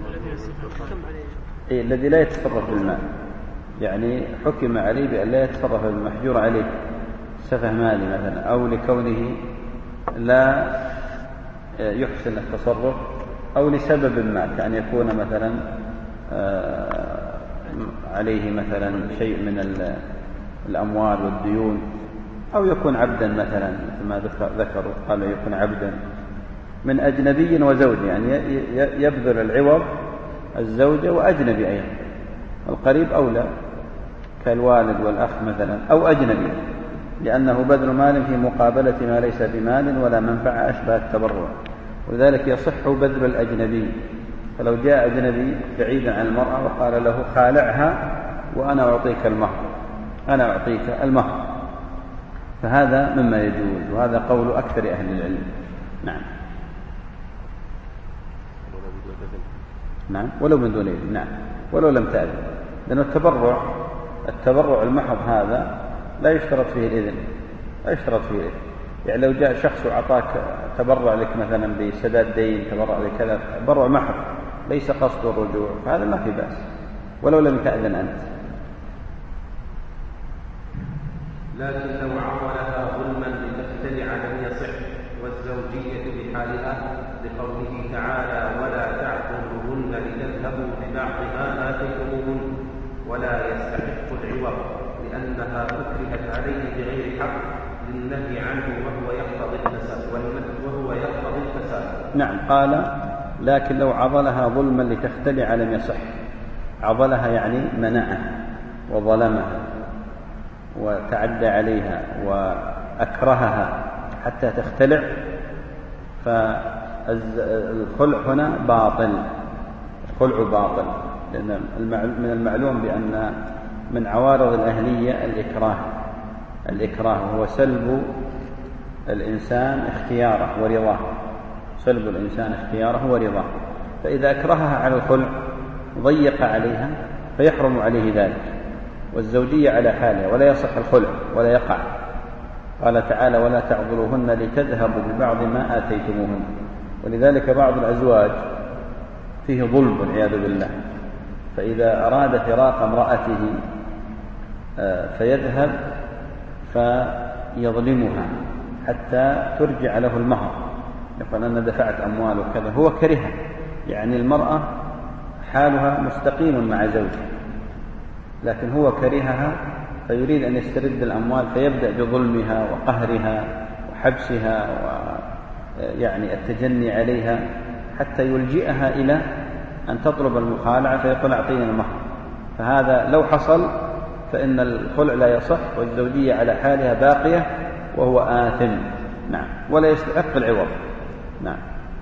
إيه الذي لا يتصرف بالمال، يعني حكم عليه بأن لا يتصرف بالمحجور عليه، سفه مالي مثلا، أو لكونه لا يحسن التصرف، أو لسبب ما، كأن يكون مثلا عليه مثلا شيء من الأموال والديون، أو يكون عبدا مثلا مثل ما ذكروا، قال يكون عبدا من أجنبي وزوج، يعني يبذل العوض الزوجة وأجنبي أيضا، القريب أولى كالوالد والأخ مثلا، أو أجنبي، لأنه بذل مال في مقابلة ما ليس بمال ولا منفعة أشبه التبرع. وذلك يصح بذل الأجنبي، فلو جاء أجنبي بعيدا عن المرأة وقال له: خالعها وأنا أعطيك المهر، أنا أعطيك المهر، فهذا مما يجوز، وهذا قول أكثر أهل العلم. نعم. نعم، ولو من دون إذن. نعم، ولو لم تأذن، لأن التبرع التبرع المحض هذا لا يشترط فيه الإذن، لا يشترط فيه الإذن. يعني لو جاء شخص وعطاك تبرع لك مثلا بسداد دين، تبرع لكذا، تبرع محض ليس قصد الرجوع، فهذا ما في بأس ولو لم تأذن أنت. لكن لو عملها ظلما لتختلع لم يصح، والزوجية بحالها، لقوله تعالى: ولا تعقلوهن لتذهبوا ببعض ما آتيتموهن، ولا يستحق العوض لأنها أكرهت عليه بغير حق للنهي عنه وهو يقتضي الفساد وهو يقتضي الفساد. نعم، قال: لكن لو عضلها ظلما لتختلع لم يصح. عضلها يعني منعها وظلمها وتعدى عليها وأكرهها حتى تختلع، فالخلع هنا باطل، الخلع باطل، لأن من المعلوم بأن من عوارض الأهلية الإكراه الإكراه هو سلب الإنسان اختياره ورضاه، سلب الإنسان اختياره ورضاه، فإذا أكرهها على الخلع ضيق عليها فيحرم عليه ذلك، والزوجية على حالها ولا يصح الخلع ولا يقع. قال تعالى ولا تعضلوهن لتذهبوا ببعض ما آتيتموهن. ولذلك بعض الأزواج فيه ظلم والعياذ بالله، فإذا أراد فراق امرأته فيذهب فيظلمها حتى ترجع له المهر، يقول أنا دفعت أموال وكذا، هو كرهها. يعني المرأة حالها مستقيم مع زوجها لكن هو كرهها فيريد أن يسترد الأموال، فيبدأ بظلمها وقهرها وحبسها ويعني التجني عليها حتى يلجئها إلى أن تطلب المخالعة فيقول أعطيني المهر. فهذا لو حصل فإن الخلع لا يصح والزوجية على حالها باقية وهو آثم. نعم، ولا يستحق العوض. نعم.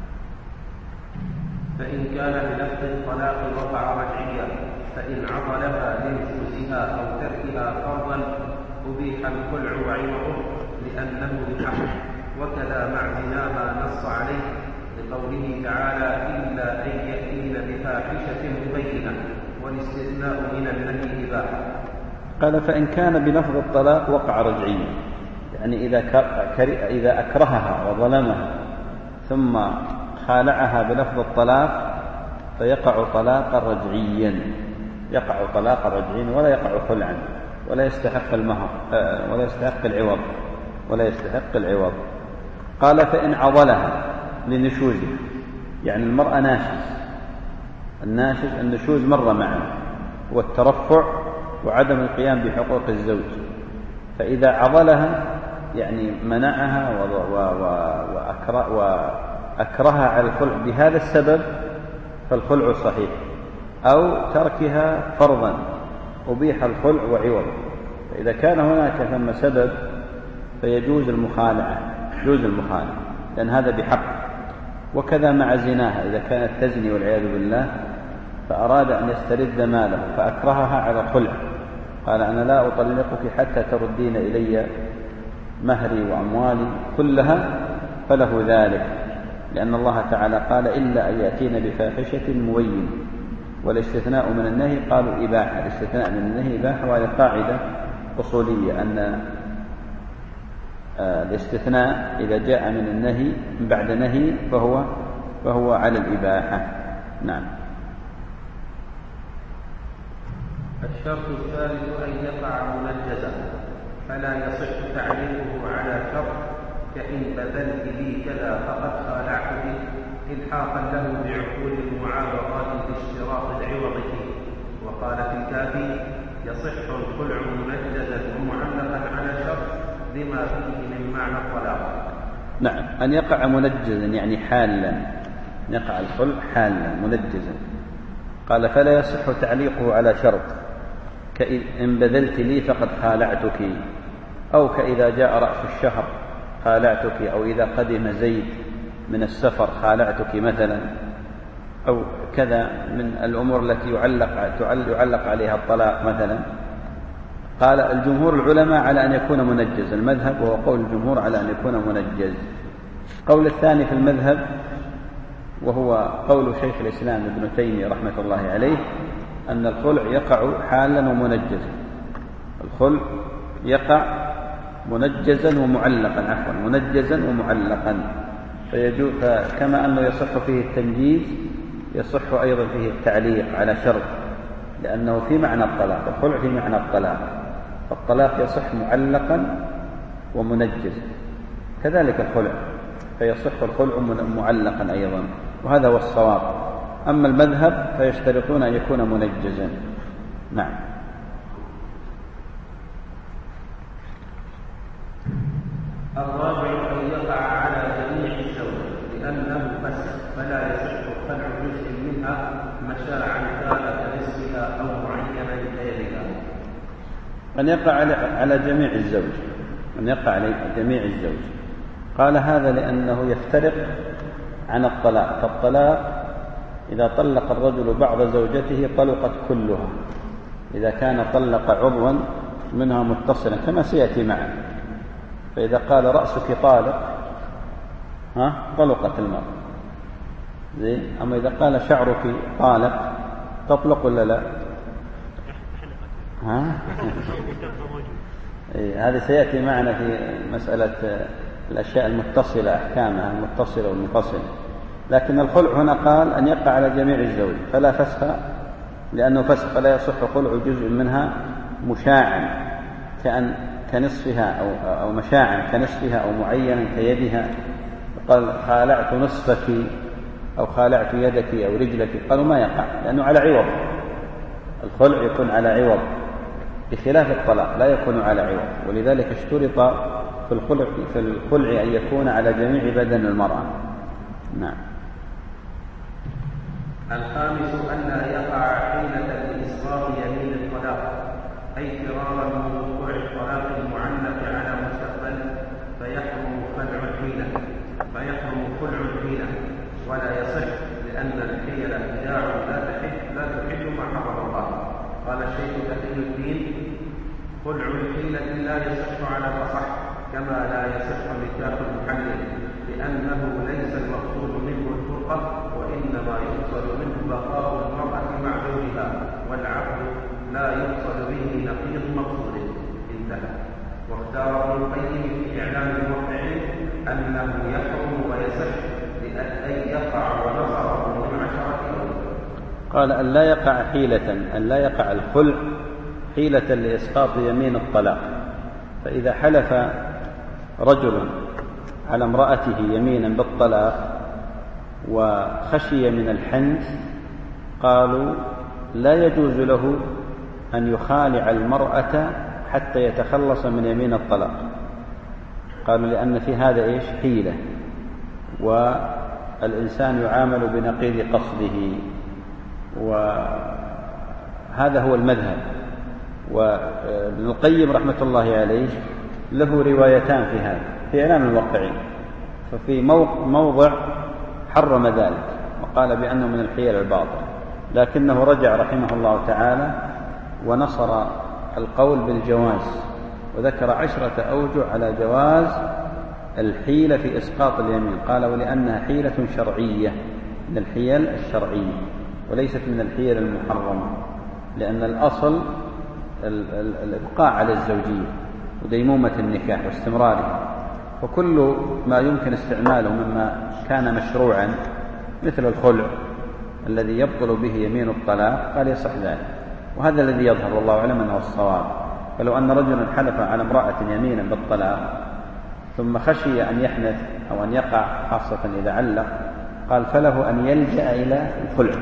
فإن كان بلفظ الطلاق وقع رجعيا فإن عضلها لنشوزها أو تركها فرضا أبيح الخلع وعوضه لأنه بحق، وكذا مع زنا ما نص عليه لقوله تعالى إلا أن يأتين بفاحشة مبينة، والاستثناء من النهي إباحة. قال فإن كان بلفظ الطلاق وقع رجعيا، يعني إذا إذا أكرهها وظلمها ثم خالعها بلفظ الطلاق فيقع طلاقا رجعيا، يقع طلاقا رجعيا ولا يقع خلعا ولا يستحق المهر ولا يستحق العوض ولا يستحق العوض. قال فإن عضلها لنشوزه، يعني المرأة ناشز، الناشز النشوز مرة معنا والترفع وعدم القيام بحقوق الزوج، فإذا عضلها يعني منعها وأكرهها على الخلع بهذا السبب فالخلع صحيح، أو تركها فرضا أبيح الخلع وعوض. فإذا كان هناك ثم سبب فيجوز المخالعة، يجوز المخالعة لأن هذا بحق. وكذا مع زناها، إذا كانت تزني والعياذ بالله فأراد أن يسترد ماله فأكرهها على الخلع، قال أنا لا أطلقك حتى تردين إلي مهري وأموالي كلها، فله ذلك، لأن الله تعالى قال إلا أن يأتين بفاحشة مبينة. والاستثناء من النهي قالوا إباحة، الاستثناء من النهي إباحة، وهذه قاعدة أصولية أن الاستثناء إذا جاء من النهي من بعد نهي فهو فهو على الإباحة. نعم. الشرط الثالث أن يقع منجزا فلا يصح تعليقه على شرط كإن بذلت لي كذا فقد خالعت به، إلحاقا له بعقود المعاوضات باشتراط العوض فيه. وقال في الكافي يصح الخلع منجزا ومعلقا على شرط لما فيه من معنى الطلاق. نعم، أن يقع منجزا يعني حالا، يقع الخلع حالا منجزا. قال فلا يصح تعليقه على شرط كإن بذلت لي فقد خالعتك، أو كإذا جاء رأس الشهر خالعتك، أو إذا قدم زيد من السفر خالعتك مثلا، أو كذا من الأمور التي يعلق, يعلق عليها الطلاق مثلا. قال الجمهور العلماء على أن يكون منجز، المذهب وهو قول الجمهور على أن يكون منجز. قول الثاني في المذهب وهو قول شيخ الإسلام ابن تيمية رحمة الله عليه أن الخلع يقع حالا ومنجزا، الخلع يقع منجزا ومعلقا، عفوا منجزا ومعلقا، فيجوز، فكما أنه يصح فيه التنجيز يصح أيضا فيه التعليق على شرط، لأنه في معنى الطلاق، الخلع في معنى الطلاق، فالطلاق يصح معلقا ومنجزا، كذلك الخلع فيصح الخلع معلقا أيضا، وهذا هو الصواب. أما المذهب فيشترطون أن يكون منجزا. نعم. الرابع أن يقع على جميع الزوج لأنه فسخ فلا يصح خلع جزء منها مشى عن ثالث نصفها أو معينا لغيرها. أن يقع على جميع الزوج، أن يقع على جميع الزوج. قال هذا لأنه يفترق عن الطلاق، فالطلاق إذا طلق الرجل بعض زوجته طلقت كلها، إذا كان طلق عضوا منها متصلا كما سيأتي معنا، فإذا قال رأسك طالق ها طلقت المرأة زين. أما إذا قال شعرك طالق تطلق ولا لا؟ ها هذه سيأتي معنا في مسألة الأشياء المتصلة أحكامها المتصلة والمنفصلة، لكن الخلع هنا قال أن يقع على جميع الزوج فلا فسخ، لأنه فسخ فلا يصح خلع جزء منها مشاعا كأن كنصفها أو, أو مشاعا كنصفها أو معينا كيدها، قال خالعت نصفك أو خالعت يدك أو رجلك، قالوا ما يقع لأنه على عوض. الخلع يكون على عوض بخلاف الطلاق لا يكون على عوض، ولذلك اشترط في الخلع, في الخلع أن يكون على جميع بدن المرأة. نعم. الخامس أن لا يقع حيلة لإسقاط يمين الطلاق، أي فرارا من وقوع الطلاق المعلق على مستقبل فيحرم خلع الحيلة فيحرم خلع الحيلة ولا يصح، لأن الحيلة خداع لا تحل لا تحل ما حرم الله. قال الشيخ تقي الدين: خلع الحيلة لا يصح على الأصح، كما لا يصح نكاح المحلل، لأنه ليس المقصود منه الفرقة، وإنما يقصد منه بقاء المرأة مع زوجها، والعقد لا يقصد به نقيض مقصوده. انتهى. واختار ابن القيم في إعلام الموقعين أنه يحرم ويصح لأن يقع ونصره من عشرة أوجه. قال أن لا يقع حيلة، أن لا يقع الخلع حيلة لإسقاط يمين الطلاق. فإذا حلف رجل على امرأته يمينا بالطلاق وخشي من الحنث، قالوا لا يجوز له أن يخالع المرأة حتى يتخلص من يمين الطلاق. قالوا لأن في هذا إيش؟ حيلة، والإنسان يعامل بنقيض قصده، وهذا هو المذهب. وابن القيم رحمة الله عليه له روايتان في هذا في إعلام الموقعين، ففي موضع حرم ذلك وقال بأنه من الحيل الباطل، لكنه رجع رحمه الله تعالى ونصر القول بالجواز، وذكر عشرة أوجه على جواز الحيلة في إسقاط اليمين. قال ولأنها حيلة شرعية، من الحيل الشرعية وليست من الحيل المحرمة، لأن الأصل الإبقاء على الزوجية وديمومة النكاح واستمراره، فكل ما يمكن استعماله مما كان مشروعا مثل الخلع الذي يبطل به يمين الطلاق قال يصح ذلك، وهذا الذي يظهر والله أعلم أنه الصواب. فلو أن رجلا حلف على امرأة يمينا بالطلاق ثم خشي أن يحنث أو أن يقع، خاصة إذا علق، قال فله أن يلجأ إلى الخلع،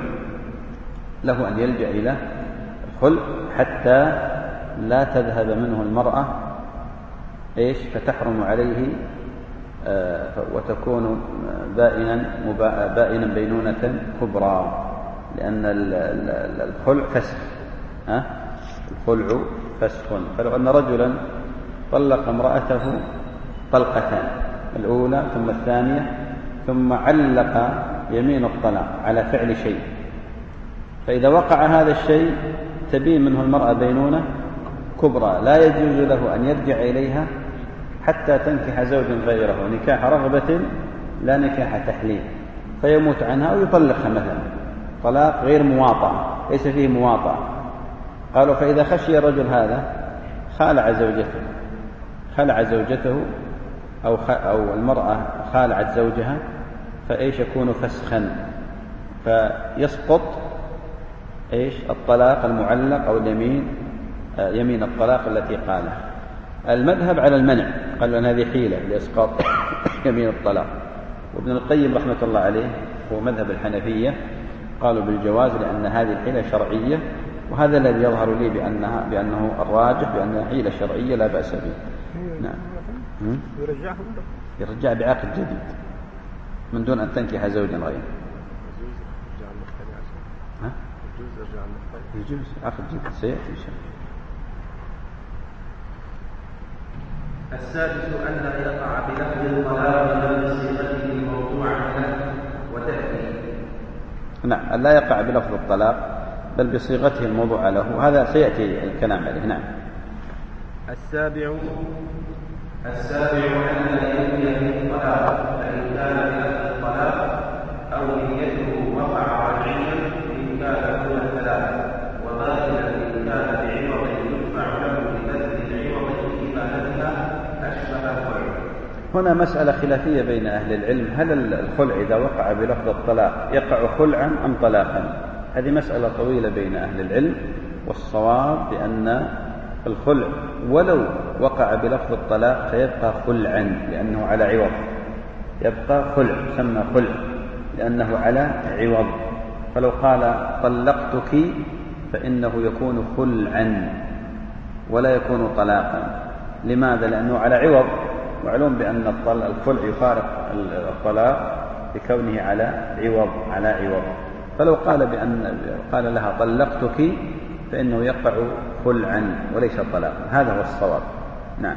له أن يلجأ إلى الخلع حتى لا تذهب منه المرأة إيش فتحرم عليه آه وتكون بائنا بائنا بينونة كبرى، لأن الخلع فسخ، أه؟ الخلع فسخ. فلو أن رجلا طلق امرأته طلقتان، الأولى ثم الثانية، ثم علق يمين الطلاق على فعل شيء، فإذا وقع هذا الشيء تبين منه المرأة بينونة كبرى، لا يجوز له أن يرجع إليها حتى تنكح زوجا غيره، نكاح رغبة لا نكاح تحليل، فيموت عنها أو يطلقها مثلا طلاق غير مواطأ، ليس فيه مواطأة. قالوا فإذا خشي الرجل هذا خالع زوجته خلع زوجته أو, أو المرأة خالعت زوجها، فإيش يكون فسخا، فيسقط إيش الطلاق المعلق أو اليمين يمين الطلاق التي قالها. المذهب على المنع، قال أن هذه حيلة لإسقاط يمين الطلاق. وابن القيم رحمة الله عليه هو مذهب الحنفية، قالوا بالجواز لأن هذه الحيلة شرعية، وهذا الذي يظهر لي بأنها بأنه الراجح بأنها حيلة شرعية لا بأس به. نعم. يرجعه يرجع بعقد جديد من دون أن تنكح زوجا غيره. ها؟ يجوز عقد جديد سيأتي إن شاء الله. السادس أن لا يقع بلفظ الطلاق بل بصيغته الموضوعة له وتأتي. نعم، لا يقع بلفظ الطلاق بل بصيغته الموضوعة له، هذا سيأتي الكلام عليه. نعم. السابع السابع أن لا ينوي بالطلاق، فإن كان بلفظ الطلاق أو نيته وقع رجعيا إن كان دون ثلاثة، وباطلا إن كان بعوض يدفع له ببذل العوض الكفاية. هنا مسألة خلافية بين أهل العلم، هل الخلع إذا وقع بلفظ الطلاق يقع خلعا أم طلاقا؟ هذه مسألة طويلة بين أهل العلم، والصواب بأن الخلع ولو وقع بلفظ الطلاق فيبقى خلعا لأنه على عوض، يبقى خلع، يسمى خلع لأنه على عوض. فلو قال طلقتك فإنه يكون خلعا ولا يكون طلاقا. لماذا؟ لأنه على عوض، معلوم بأن الخلع يفارق الطلاق بكونه على عوض على عوض. فلو قال بأن قال لها طلقتك فإنه يقع خلعا وليس طلاقا. هذا هو الصواب. نعم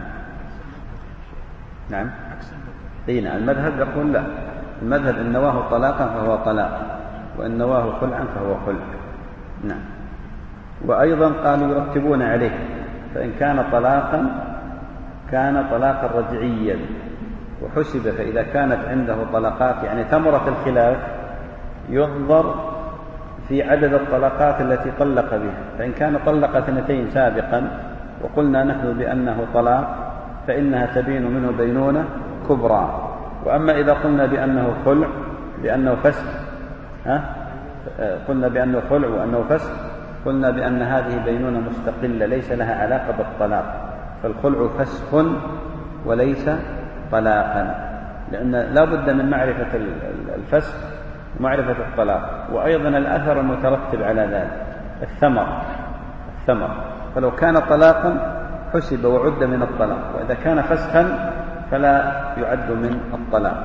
نعم دينا المذهب يقول لا، المذهب إن نواه طلاقا فهو طلاق، وإن نواه خلعا فهو خلع. نعم. وأيضا قالوا يرتبون عليه، فإن كان طلاقا كان طلاقا رجعيا وحسب، فإذا كانت عنده طلقات يعني ثمرة الخلاف ينظر في عدد الطلقات التي طلق بها، فإن كان طلق اثنتين سابقا وقلنا نحن بأنه طلاق فإنها تبين منه بينونة كبرى. وأما إذا قلنا بأنه خلع بأنه فسخ، ها؟ قلنا بأنه خلع وأنه فسخ، قلنا بأن هذه بينونة مستقلة ليس لها علاقة بالطلاق، فالخلع فسخ وليس طلاقا، لأن لا بد من معرفة الفسخ ومعرفة الطلاق، وأيضا الأثر المترتب على ذلك الثمر الثمر فلو كان طلاقا حسب وعد من الطلاق، وإذا كان فسخا فلا يعد من الطلاق.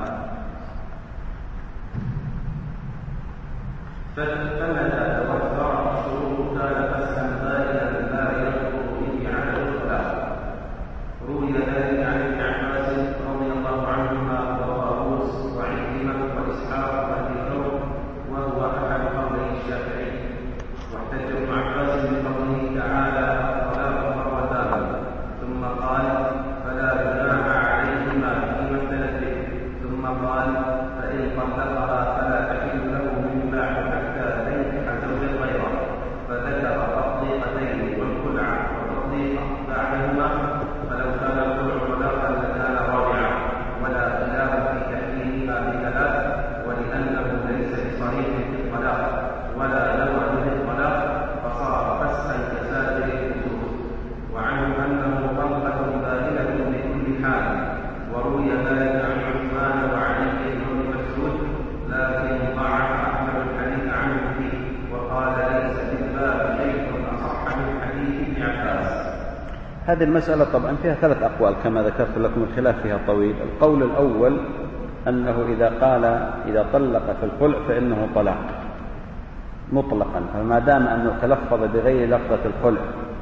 فمتى توفر شروط كان فسخا بائنا لا يدخل به على الطلاق. روي ذلك عن ابن عباس رضي الله عنهما وطاووس وعكرمة وإسحاق وأبي ثور، وهو أحد قولي الشافعي. واحتج ابن عباس بقوله تعالى الطلاق مرتان، ثم قال فلا جناح عليهما فيما اختلف به، ثم قال فإن طلقها فلا تحل له من بعد حتى تنكح زوجا غيره، فذكر تطليقتين والخلع وتطليقا بعدهما، فلو كان الخلع طلاقا لكان رابعا، ولا خلاف في تحليلها بثلاث، ولأنه ليس بصريح في الطلاق ولا نوى به الطلاق فصار فسخا كسائر الفسوق. وعنه أنه طلقة بائنة بكل حال، وروي ذلك عن عثمان وعلي بن مسعود، لكن ضعف أحمد الحديث عنه فيه وقال ليس في الباب شيء أصح من حديث ابن عباس. هذه المسألة طبعا فيها ثلاث أقوال كما ذكرت لكم، الخلاف فيها طويل. القول الأول أنه إذا قال إذا طلق في الخلع فإنه طلاق مطلقا، فما دام أنه تلفظ بغير لفظة الخلع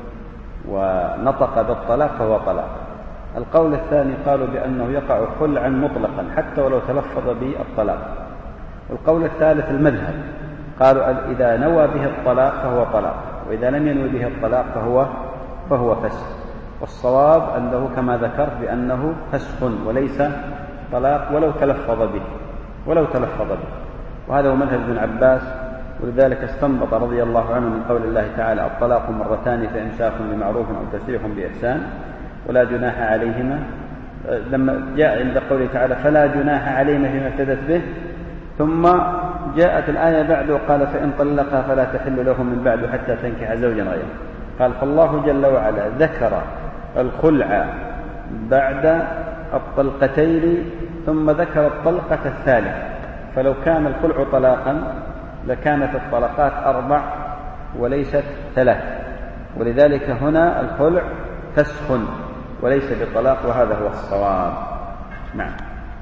ونطق بالطلاق فهو طلاق. القول الثاني قالوا بأنه يقع خلعا مطلقا حتى ولو تلفظ بالطلاق. القول الثالث المذهب، قالوا إذا نوى به الطلاق فهو طلاق، وإذا لم ينوي به الطلاق فهو فهو فسخ. والصواب أنه كما ذكرت بأنه فسخ وليس طلاق ولو تلفظ به ولو تلفظ به وهذا هو مذهب ابن عباس. ولذلك استنبط رضي الله عنه من قول الله تعالى الطلاق مرتان فإمساك بمعروف أو تسريح بإحسان ولا جناح عليهما، لما جاء عند قوله تعالى فلا جناح عليهما فيما افتدت به، ثم جاءت الآية بعد وقال فإن طلقها فلا تحل له من بعد حتى تنكح زوجا غيره. قال فالله جل وعلا ذكر الخلع بعد الطلقتين ثم ذكر الطلقة الثالثة، فلو كان الخلع طلاقا لكانت الطلقات أربع وليست ثلاث، ولذلك هنا الخلع فسخ وليس بطلاق، وهذا هو الصواب. نعم.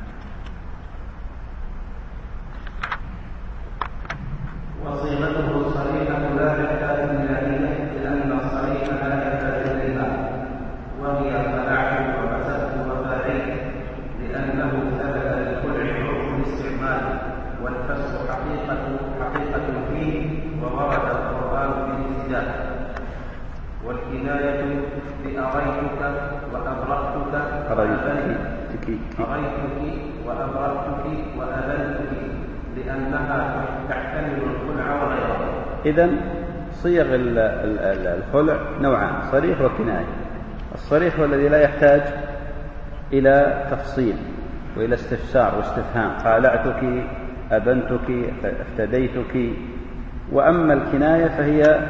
وصيغته صريحة لا تحتاج إلى إله، لأن الصريح لا يحتاج إليها، وهي فلعت وفسدت وفاعل، لأنه ثبت للخلع عرف الاستعمال، والفسخ حقيقة حقيقة فيه، وورد القرآن بالابتداء. والكناية بأريتك وأبرأتك أريتك وأبرأتك وأبنتك، لأنها تحتمل الخلع وغيره. إذن صيغ الخلع نوعان، صريح وكناية. الصريح هو الذي لا يحتاج إلى تفصيل، وإلى استفسار واستفهام، خالعتك، أبنتك، افتديتك. وأما الكناية فهي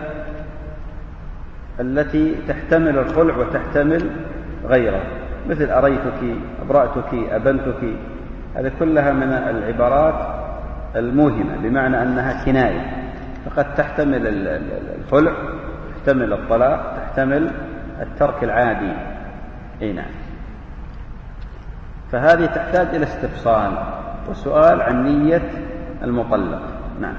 التي تحتمل الخلع وتحتمل غيره، مثل أريتك، أبرأتك، أبنتك، هذه كلها من العبارات الموهمة، بمعنى أنها كناية، فقد تحتمل الخلع، تحتمل الطلاق، تحتمل الترك العادي. أي نعم. فهذه تحتاج إلى استفصال وسؤال عن نية المطلق. نعم.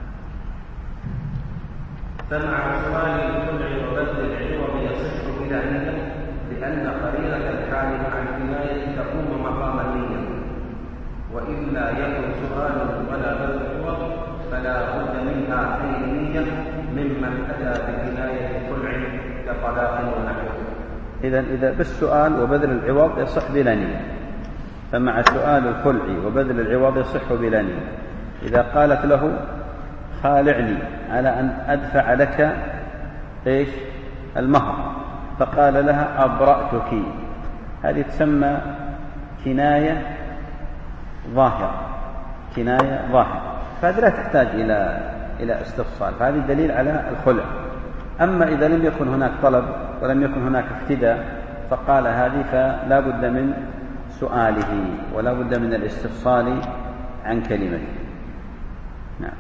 فمع سؤال الخلع وبذل العوض يصح بلا نية، لأن قرينة الحال مع الكناية تقوم مقام النية، وإلا يكن سؤال ولا بذل العوض فلا بد منها أي نية ممن أتى بكناية الخلع كطلاق ونحوه. إذا إذا بالسؤال وبذل العوض يصح بلا نية، فمع سؤال الخلع وبذل العوض يصح بلا نية. إذا قالت له خالعني على أن أدفع لك إيش المهر، فقال لها أبرأتك، هذه تسمى كناية ظاهرة، كناية ظاهرة، فهذه لا تحتاج إلى إلى استفصال، فهذه دليل على الخلع. أما إذا لم يكن هناك طلب ولم يكن هناك افتداء فقال هذه، فلا بد من سؤاله ولا بد من الاستفصال عن كلمته. نعم.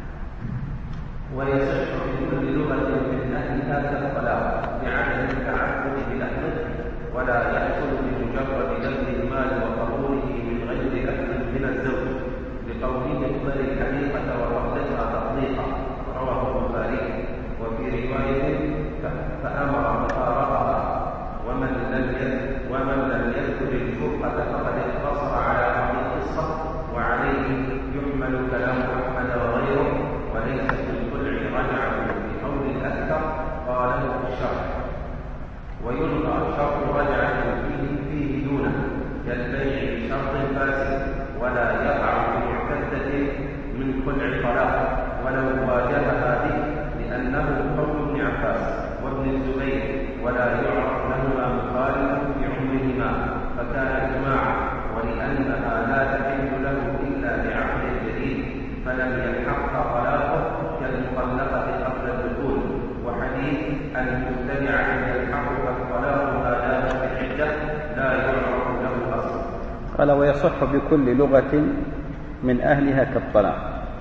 ويصح في كل لغة من أهلها كالطلاق بعدم التعبد بلحظه، ولا يحصل بمجرد بذل المال وقبوله من غير لحظ من الزوج، لقوله اقبل الحديقة وطلقها تطليقا، رواه البخاري. وفي رواية فأمر مفارقها، ومن لم ومن لم يذكر الفرقة فقد اقتصر على بعض القصة، وعليه يحمل كلام أحمد وغيره، وليس في الخلع رجعه بقول الأكثر قاله في الشرح. ويلقى شرط رجعه فيه, فيه دونه كالبيع بشرط فاسد، ولا يقع بمعتدة من خلع طلاق ولو واجهها به، لأنه قول ابن عباس وابن الزبير، ولا يعرف لهما مخالف بعمرهما، فكان إجماعا. ولأنها لا تحل له إلا بعقد جديد فلم يلحقها طلاقه كالمطلقة قبل الدخول، وحديث المبتدعة يلحقها الطلاق ما دامت العدة لا يعرف له أصل. قال ويصح بكل لغة من أهلها كالطلاق،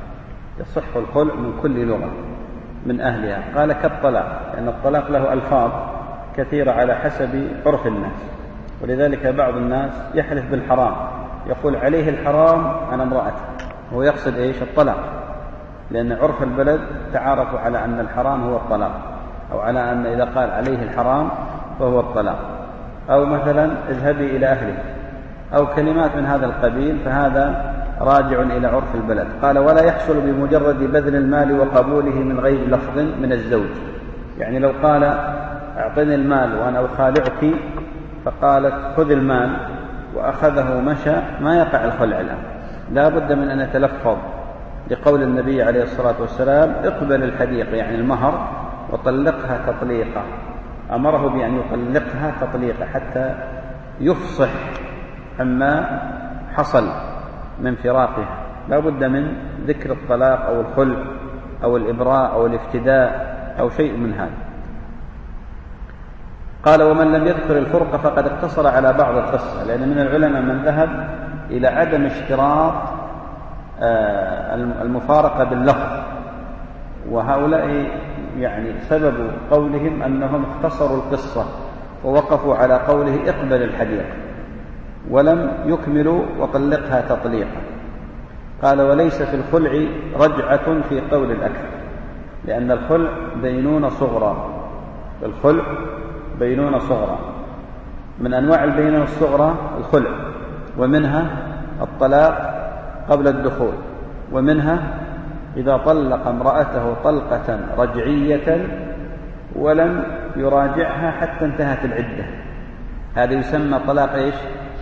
يصح الخلع من كل لغة من أهلها. قال كالطلاق لأن الطلاق له ألفاظ كثيرة على حسب عرف الناس، ولذلك بعض الناس يحلف بالحرام، يقول عليه الحرام أنا امرأته، هو يقصد إيش؟ الطلاق، لأن عرف البلد تعارفوا على أن الحرام هو الطلاق، أو على أن إذا قال عليه الحرام فهو الطلاق، أو مثلا اذهبي إلى أهلك، أو كلمات من هذا القبيل، فهذا راجع إلى عرف البلد. قال ولا يحصل بمجرد بذل المال وقبوله من غير لفظ من الزوج، يعني لو قال أعطني المال وأنا أخالعك، فقالت خذ المال وأخذه مشى، ما يقع الخلع الآن، لا بد من أن يتلفظ لقول النبي عليه الصلاة والسلام اقبل الحديقة يعني المهر وطلقها تطليقا، أمره بأن يطلقها تطليقا حتى يفصح عما حصل من فراقها، لا بد من ذكر الطلاق أو الخلع أو الإبراء أو الافتداء أو شيء من هذا. قال ومن لم يذكر الفرقة فقد اقتصر على بعض القصة، لأن من العلماء من ذهب إلى عدم اشتراط المفارقة باللفظ، وهؤلاء يعني سبب قولهم أنهم اختصروا القصة ووقفوا على قوله اقبل الحديقة ولم يكملوا وطلقها تطليقا. قال وليس في الخلع رجعة في قول الأكثر، لأن الخلع بينونة صغرى، الخلع بينونة صغرى، من أنواع البينونة الصغرى الخلع، ومنها الطلاق قبل الدخول، ومنها إذا طلق امرأته طلقة رجعية ولم يراجعها حتى انتهت العدة، هذا يسمى طلاق إيش؟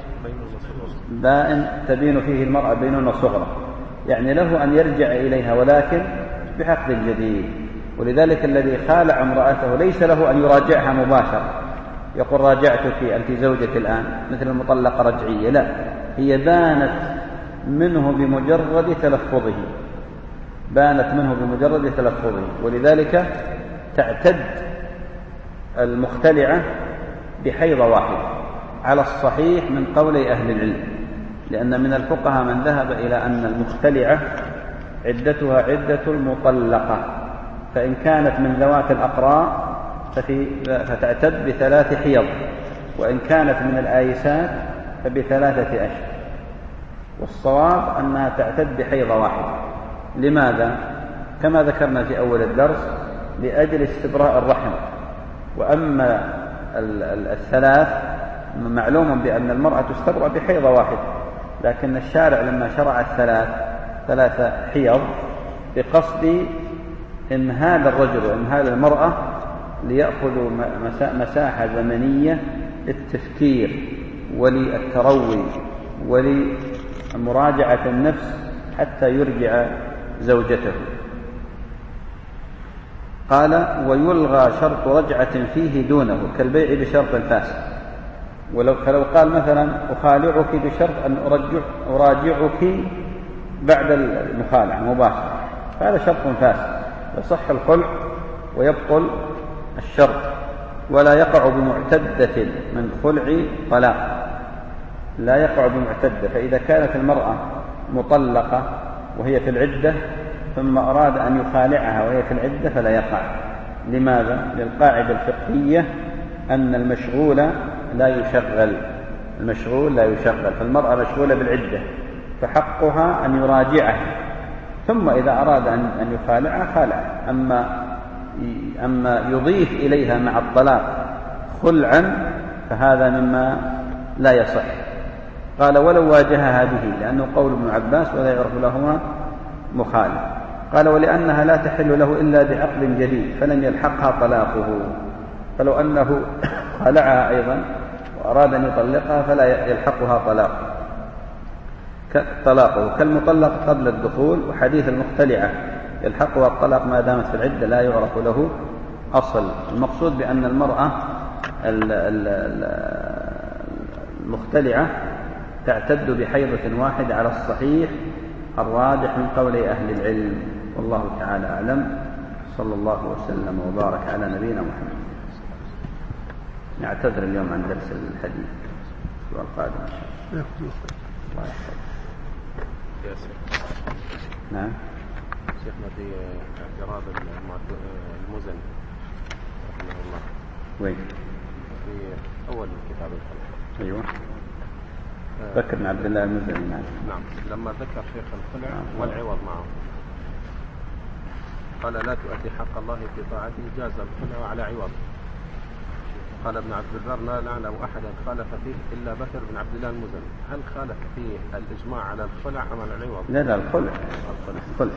بائن تبين فيه المرأة بينونة صغرى، يعني له أن يرجع إليها ولكن بعقد جديد. ولذلك الذي خالع امرأته ليس له أن يراجعها مباشرة، يقول راجعتك أنت زوجتي الآن مثل المطلقة رجعية، لا، هي بانت منه بمجرد تلفظه بانت منه بمجرد تلفظه ولذلك تعتد المختلعة بحيض واحد على الصحيح من قولي أهل العلم، لأن من الفقهاء من ذهب إلى أن المختلعة عدتها عدة المطلقة، فإن كانت من ذوات الأقراء فتعتد بثلاث حيض، وإن كانت من الآيسات فبثلاثة أشهر. والصواب أنها تعتد بحيض واحد. لماذا؟ كما ذكرنا في أول الدرس، لأجل استبراء الرحم. وأما الثلاث معلوم بأن المرأة تستبرأ بحيض واحد، لكن الشارع لما شرع الثلاث ثلاثة حيض بقصد إمهال الرجل وإمهال المرأة ليأخذوا مساحة زمنية للتفكير وللتروي ولمراجعة النفس حتى يرجع زوجته. قال ويلغى شرط رجعة فيه دونه كالبيع بشرط فاسد. ولو فلو قال مثلا أخالعك بشرط أن أرجع أراجعك بعد المخالعة مباشرة، فهذا شرط فاسد، يصح الخلع ويبطل الشرط، ولا يقع بمعتدة من خلع طلاق، لا يقع بمعتدة. فإذا كانت المرأة مطلقة وهي في العدة ثم أراد أن يخالعها وهي في العدة فلا يقع. لماذا؟ للقاعدة الفقهية أن المشغول لا يشغل، المشغول لا يشغل، فالمرأة مشغولة بالعدة فحقها أن يراجعها، ثم إذا أراد أن يخالعها خالعها. أما أما يضيف إليها مع الطلاق خلعا فهذا مما لا يصح. قال ولو واجهها به، لأنه قول ابن عباس ولا يعرف لهما مخالف. قال ولأنها لا تحل له إلا بعقد جديد فلن يلحقها طلاقه، فلو أنه خلعها أيضا وأراد أن يطلقها فلا يلحقها طلاق طلاقه كالمطلق قبل الدخول. وحديث المختلعة يلحقها الطلاق ما دامت في العدة لا يعرف له أصل. المقصود بأن المرأة المختلعة تعتد بحيضة واحدة على الصحيح الراجح من قول أهل العلم، والله تعالى أعلم. صلى الله وسلم وبارك على نبينا محمد. نعتذر اليوم عن درس الحديث الأسبوع القادم إن شاء الله. الله يحفظك. نعم شيخنا في اعتراض المزني رحمه الله وين؟ في أول كتاب الخلع. أيوة ذكر بن عبد الله المزني. نعم نعم لما ذكر شيخ الخلع والعوض معه قال لا تؤدي حق الله في طاعته جاز الخلع على عوض. قال ابن عبد البر لا نعلم أحدا خالف فيه إلا بكر بن عبد الله المزني. هل خالف فيه الإجماع على الخلع أم على العوض؟ لا لا الخلع. الخلع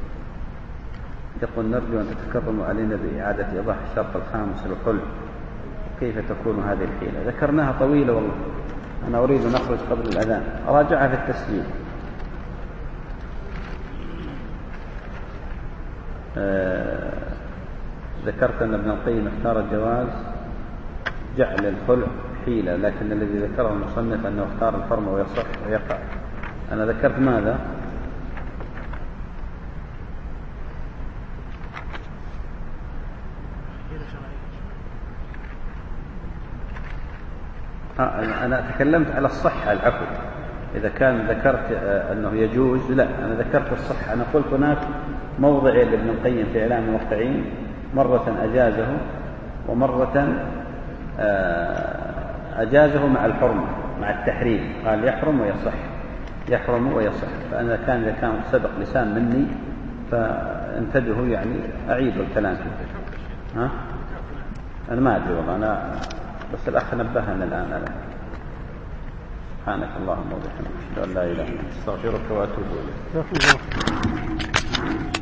يقول نرجو أن تتكرموا علينا بإعادة إيضاح الشرط الخامس للخلع، كيف تكون هذه الحيلة؟ ذكرناها طويلة والله، أنا أريد أن أخرج قبل الأذان، أراجعها في التسجيل. آه ذكرت أن ابن القيم اختار الجواز جعل الخلع حيلة، لكن الذي ذكره المصنف أنه اختار الحرمة ويصح ويقع. أنا ذكرت ماذا؟ آه أنا تكلمت على الصحة العفو. إذا كان ذكرت أنه يجوز، لا أنا ذكرت الصحة. أنا قلت هناك موضع لابن القيم في إعلام الموقعين مرة أجازه ومرة أجازه مع الحرمة مع التحريم، قال يحرم ويصح يحرم ويصح. فأنا كان إذا كان سبق لسان مني فانتبهوا، يعني أعيد الكلام فيه. ها؟ أنا ما أدري والله، أنا بس الأخ نبهنا الآن على. سبحانك اللهم وبحمدك أشهد أن لا إله إلا أنت أستغفرك وأتوب إليك.